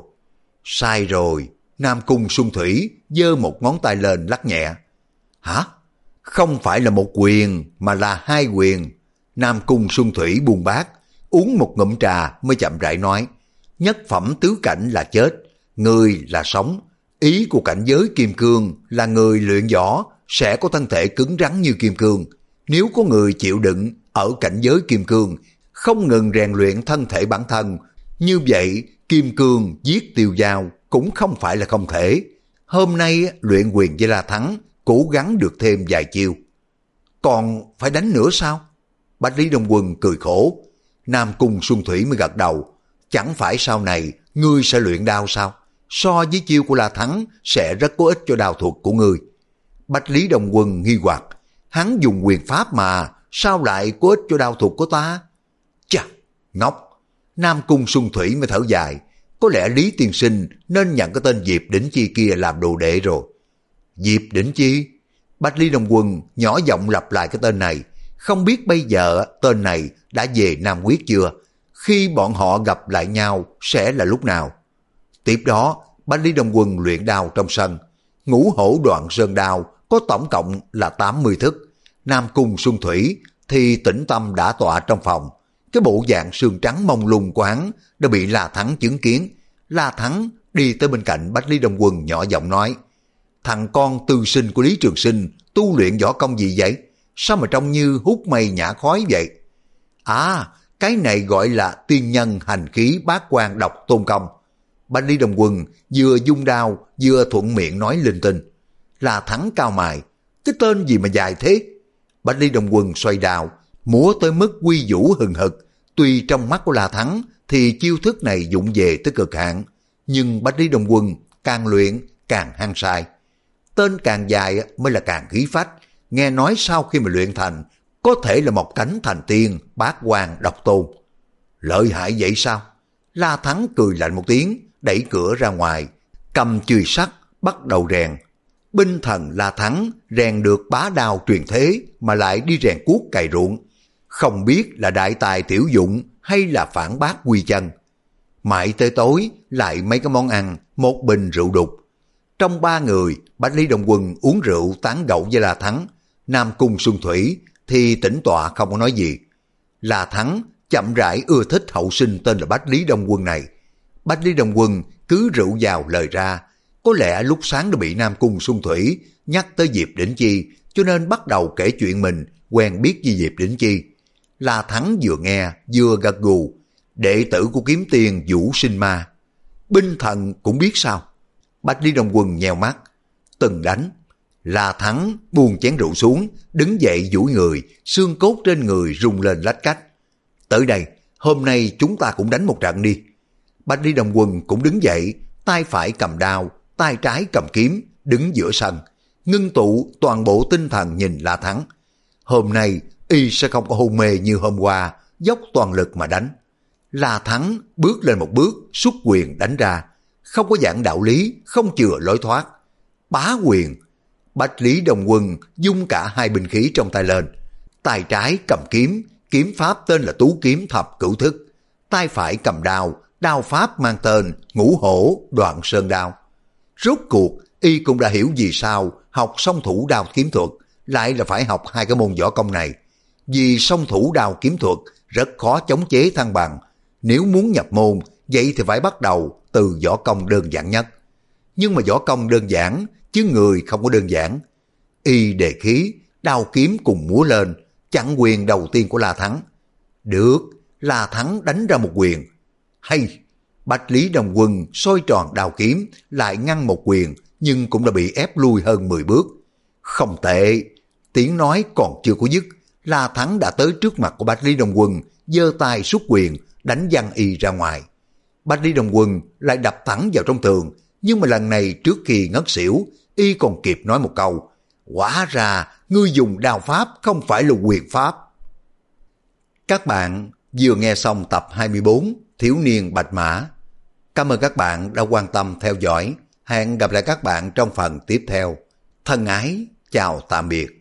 Sai rồi. Nam Cung Xuân Thủy giơ một ngón tay lên lắc nhẹ. Hả? Không phải là một quyền, mà là hai quyền. Nam Cung Xuân Thủy buông bát, uống một ngụm trà mới chậm rãi nói, nhất phẩm tứ cảnh là chết, người là sống. Ý của cảnh giới kim cương là người luyện võ sẽ có thân thể cứng rắn như kim cương. Nếu có người chịu đựng ở cảnh giới kim cương, không ngừng rèn luyện thân thể bản thân, như vậy kim cương giết Tiêu Dao cũng không phải là không thể. Hôm nay luyện quyền với La Thắng, cố gắng được thêm vài chiêu. Còn phải đánh nữa sao? Bách Lý Đông Quân cười khổ. Nam Cung Xuân Thủy mới gật đầu. Chẳng phải sau này ngươi sẽ luyện đao sao? So với chiêu của La Thắng sẽ rất có ích cho đao thuật của ngươi. Bách Lý Đông Quân nghi hoặc, hắn dùng quyền pháp mà, sao lại có ích cho đao thuật của ta? Chà, ngốc. Nam Cung Xuân Thủy mới thở dài, có lẽ Lý Tiên Sinh nên nhận cái tên Diệp Đỉnh Chi kia làm đồ đệ rồi. Diệp Đỉnh Chi? Bách Lý Đông Quân nhỏ giọng lặp lại cái tên này, không biết bây giờ tên này đã về Nam Quyết chưa? Khi bọn họ gặp lại nhau sẽ là lúc nào? Tiếp đó, Bách Lý Đông Quân luyện đao trong sân. Ngũ hổ đoạn sơn đao có tổng cộng là tám mươi thức. Nam Cung Xuân Thủy thì tĩnh tâm đã tọa trong phòng. Cái bộ dạng sườn trắng mông lung của hắn đã bị La Thắng chứng kiến. La Thắng đi tới bên cạnh Bách Lý Đông Quân nhỏ giọng nói, thằng con tư sinh của Lý Trường Sinh tu luyện võ công gì vậy? sao mà trông như hút mây nhả khói vậy? À, cái này gọi là tiên nhân hành khí bát quan độc tôn công. Bạch Lý Đồng Quân vừa dung đao vừa thuận miệng nói linh tinh. La Thắng cao mày, cái tên gì mà dài thế? Bạch Lý Đồng Quân xoay đao, múa tới mức quy vũ hừng hực. Tuy trong mắt của La Thắng thì chiêu thức này dụng về tới cực hạn, nhưng Bạch Lý Đồng Quân càng luyện càng hăng sai. Tên càng dài mới là càng khí phách, nghe nói sau khi mà luyện thành, có thể là một cánh thành tiên bát quan độc tôn. Lợi hại vậy sao? La Thắng cười lạnh một tiếng, đẩy cửa ra ngoài, cầm chùy sắt bắt đầu rèn. Binh thần La Thắng rèn được bá đao truyền thế mà lại đi rèn cuốc cày ruộng, không biết là đại tài tiểu dụng hay là phản bác quy chân. Mãi tới tối lại mấy cái món ăn, một bình rượu đục. Trong ba người, Bạch Lý Đồng Quân uống rượu tán gẫu với La Thắng, Nam Cung Xuân Thủy thì tĩnh tọa không có nói gì. La Thắng chậm rãi ưa thích hậu sinh tên là Bạch Lý Đồng Quân này. Bạch Lý Đồng Quân cứ rượu vào lời ra, có lẽ lúc sáng đã bị Nam Cung Xuân Thủy nhắc tới Diệp Đỉnh Chi, cho nên bắt đầu kể chuyện mình quen biết với Diệp Đỉnh Chi. La Thắng vừa nghe vừa gật gù, đệ tử của kiếm tiền Vũ Sinh Ma. Binh thần cũng biết sao? Bạch Lý Đồng Quân nheo mắt, từng đánh. La Thắng buông chén rượu xuống, đứng dậy duỗi người, xương cốt trên người rung lên lách cách. Tới đây, hôm nay chúng ta cũng đánh một trận đi. Bạch Lý Đồng Quân cũng đứng dậy, tay phải cầm đao, tay trái cầm kiếm, đứng giữa sân, ngưng tụ toàn bộ tinh thần nhìn La Thắng. Hôm nay y sẽ không có hôn mê như hôm qua, dốc toàn lực mà đánh. La Thắng bước lên một bước, xuất quyền đánh ra, không có giảng đạo lý, không chừa lối thoát. Bá quyền. Bạch Lý Đồng Quân dung cả hai binh khí trong tay lên, tay trái cầm kiếm, kiếm pháp tên là Tú Kiếm Thập Cửu Thức, tay phải cầm đao, đao pháp mang tên Ngũ Hổ Đoạn Sơn Đao. Rốt cuộc y cũng đã hiểu vì sao học song thủ đao kiếm thuật lại là phải học hai cái môn võ công này. Vì song thủ đao kiếm thuật rất khó chống chế thăng bằng, nếu muốn nhập môn vậy thì phải bắt đầu từ võ công đơn giản nhất. Nhưng mà võ công đơn giản chứ người không có đơn giản. Y đề khí, đao kiếm cùng múa lên, chặn quyền đầu tiên của La Thắng. Được, La Thắng đánh ra một quyền. Hay, Bạch Lý Đồng Quân soi tròn đao kiếm, lại ngăn một quyền, nhưng cũng đã bị ép lui hơn mười bước. Không tệ, tiếng nói còn chưa có dứt, La Thắng đã tới trước mặt của Bạch Lý Đồng Quân, giơ tay xuất quyền, đánh văng y ra ngoài. Bạch Lý Đồng Quân lại đập thẳng vào trong tường, nhưng mà lần này trước khi ngất xỉu, y còn kịp nói một câu, hóa ra ngươi dùng đao pháp không phải là quyền pháp. Các bạn vừa nghe xong tập hai mươi bốn Thiếu niên Bạch Mã. Cảm ơn các bạn đã quan tâm theo dõi. Hẹn gặp lại các bạn trong phần tiếp theo. Thân ái, chào tạm biệt.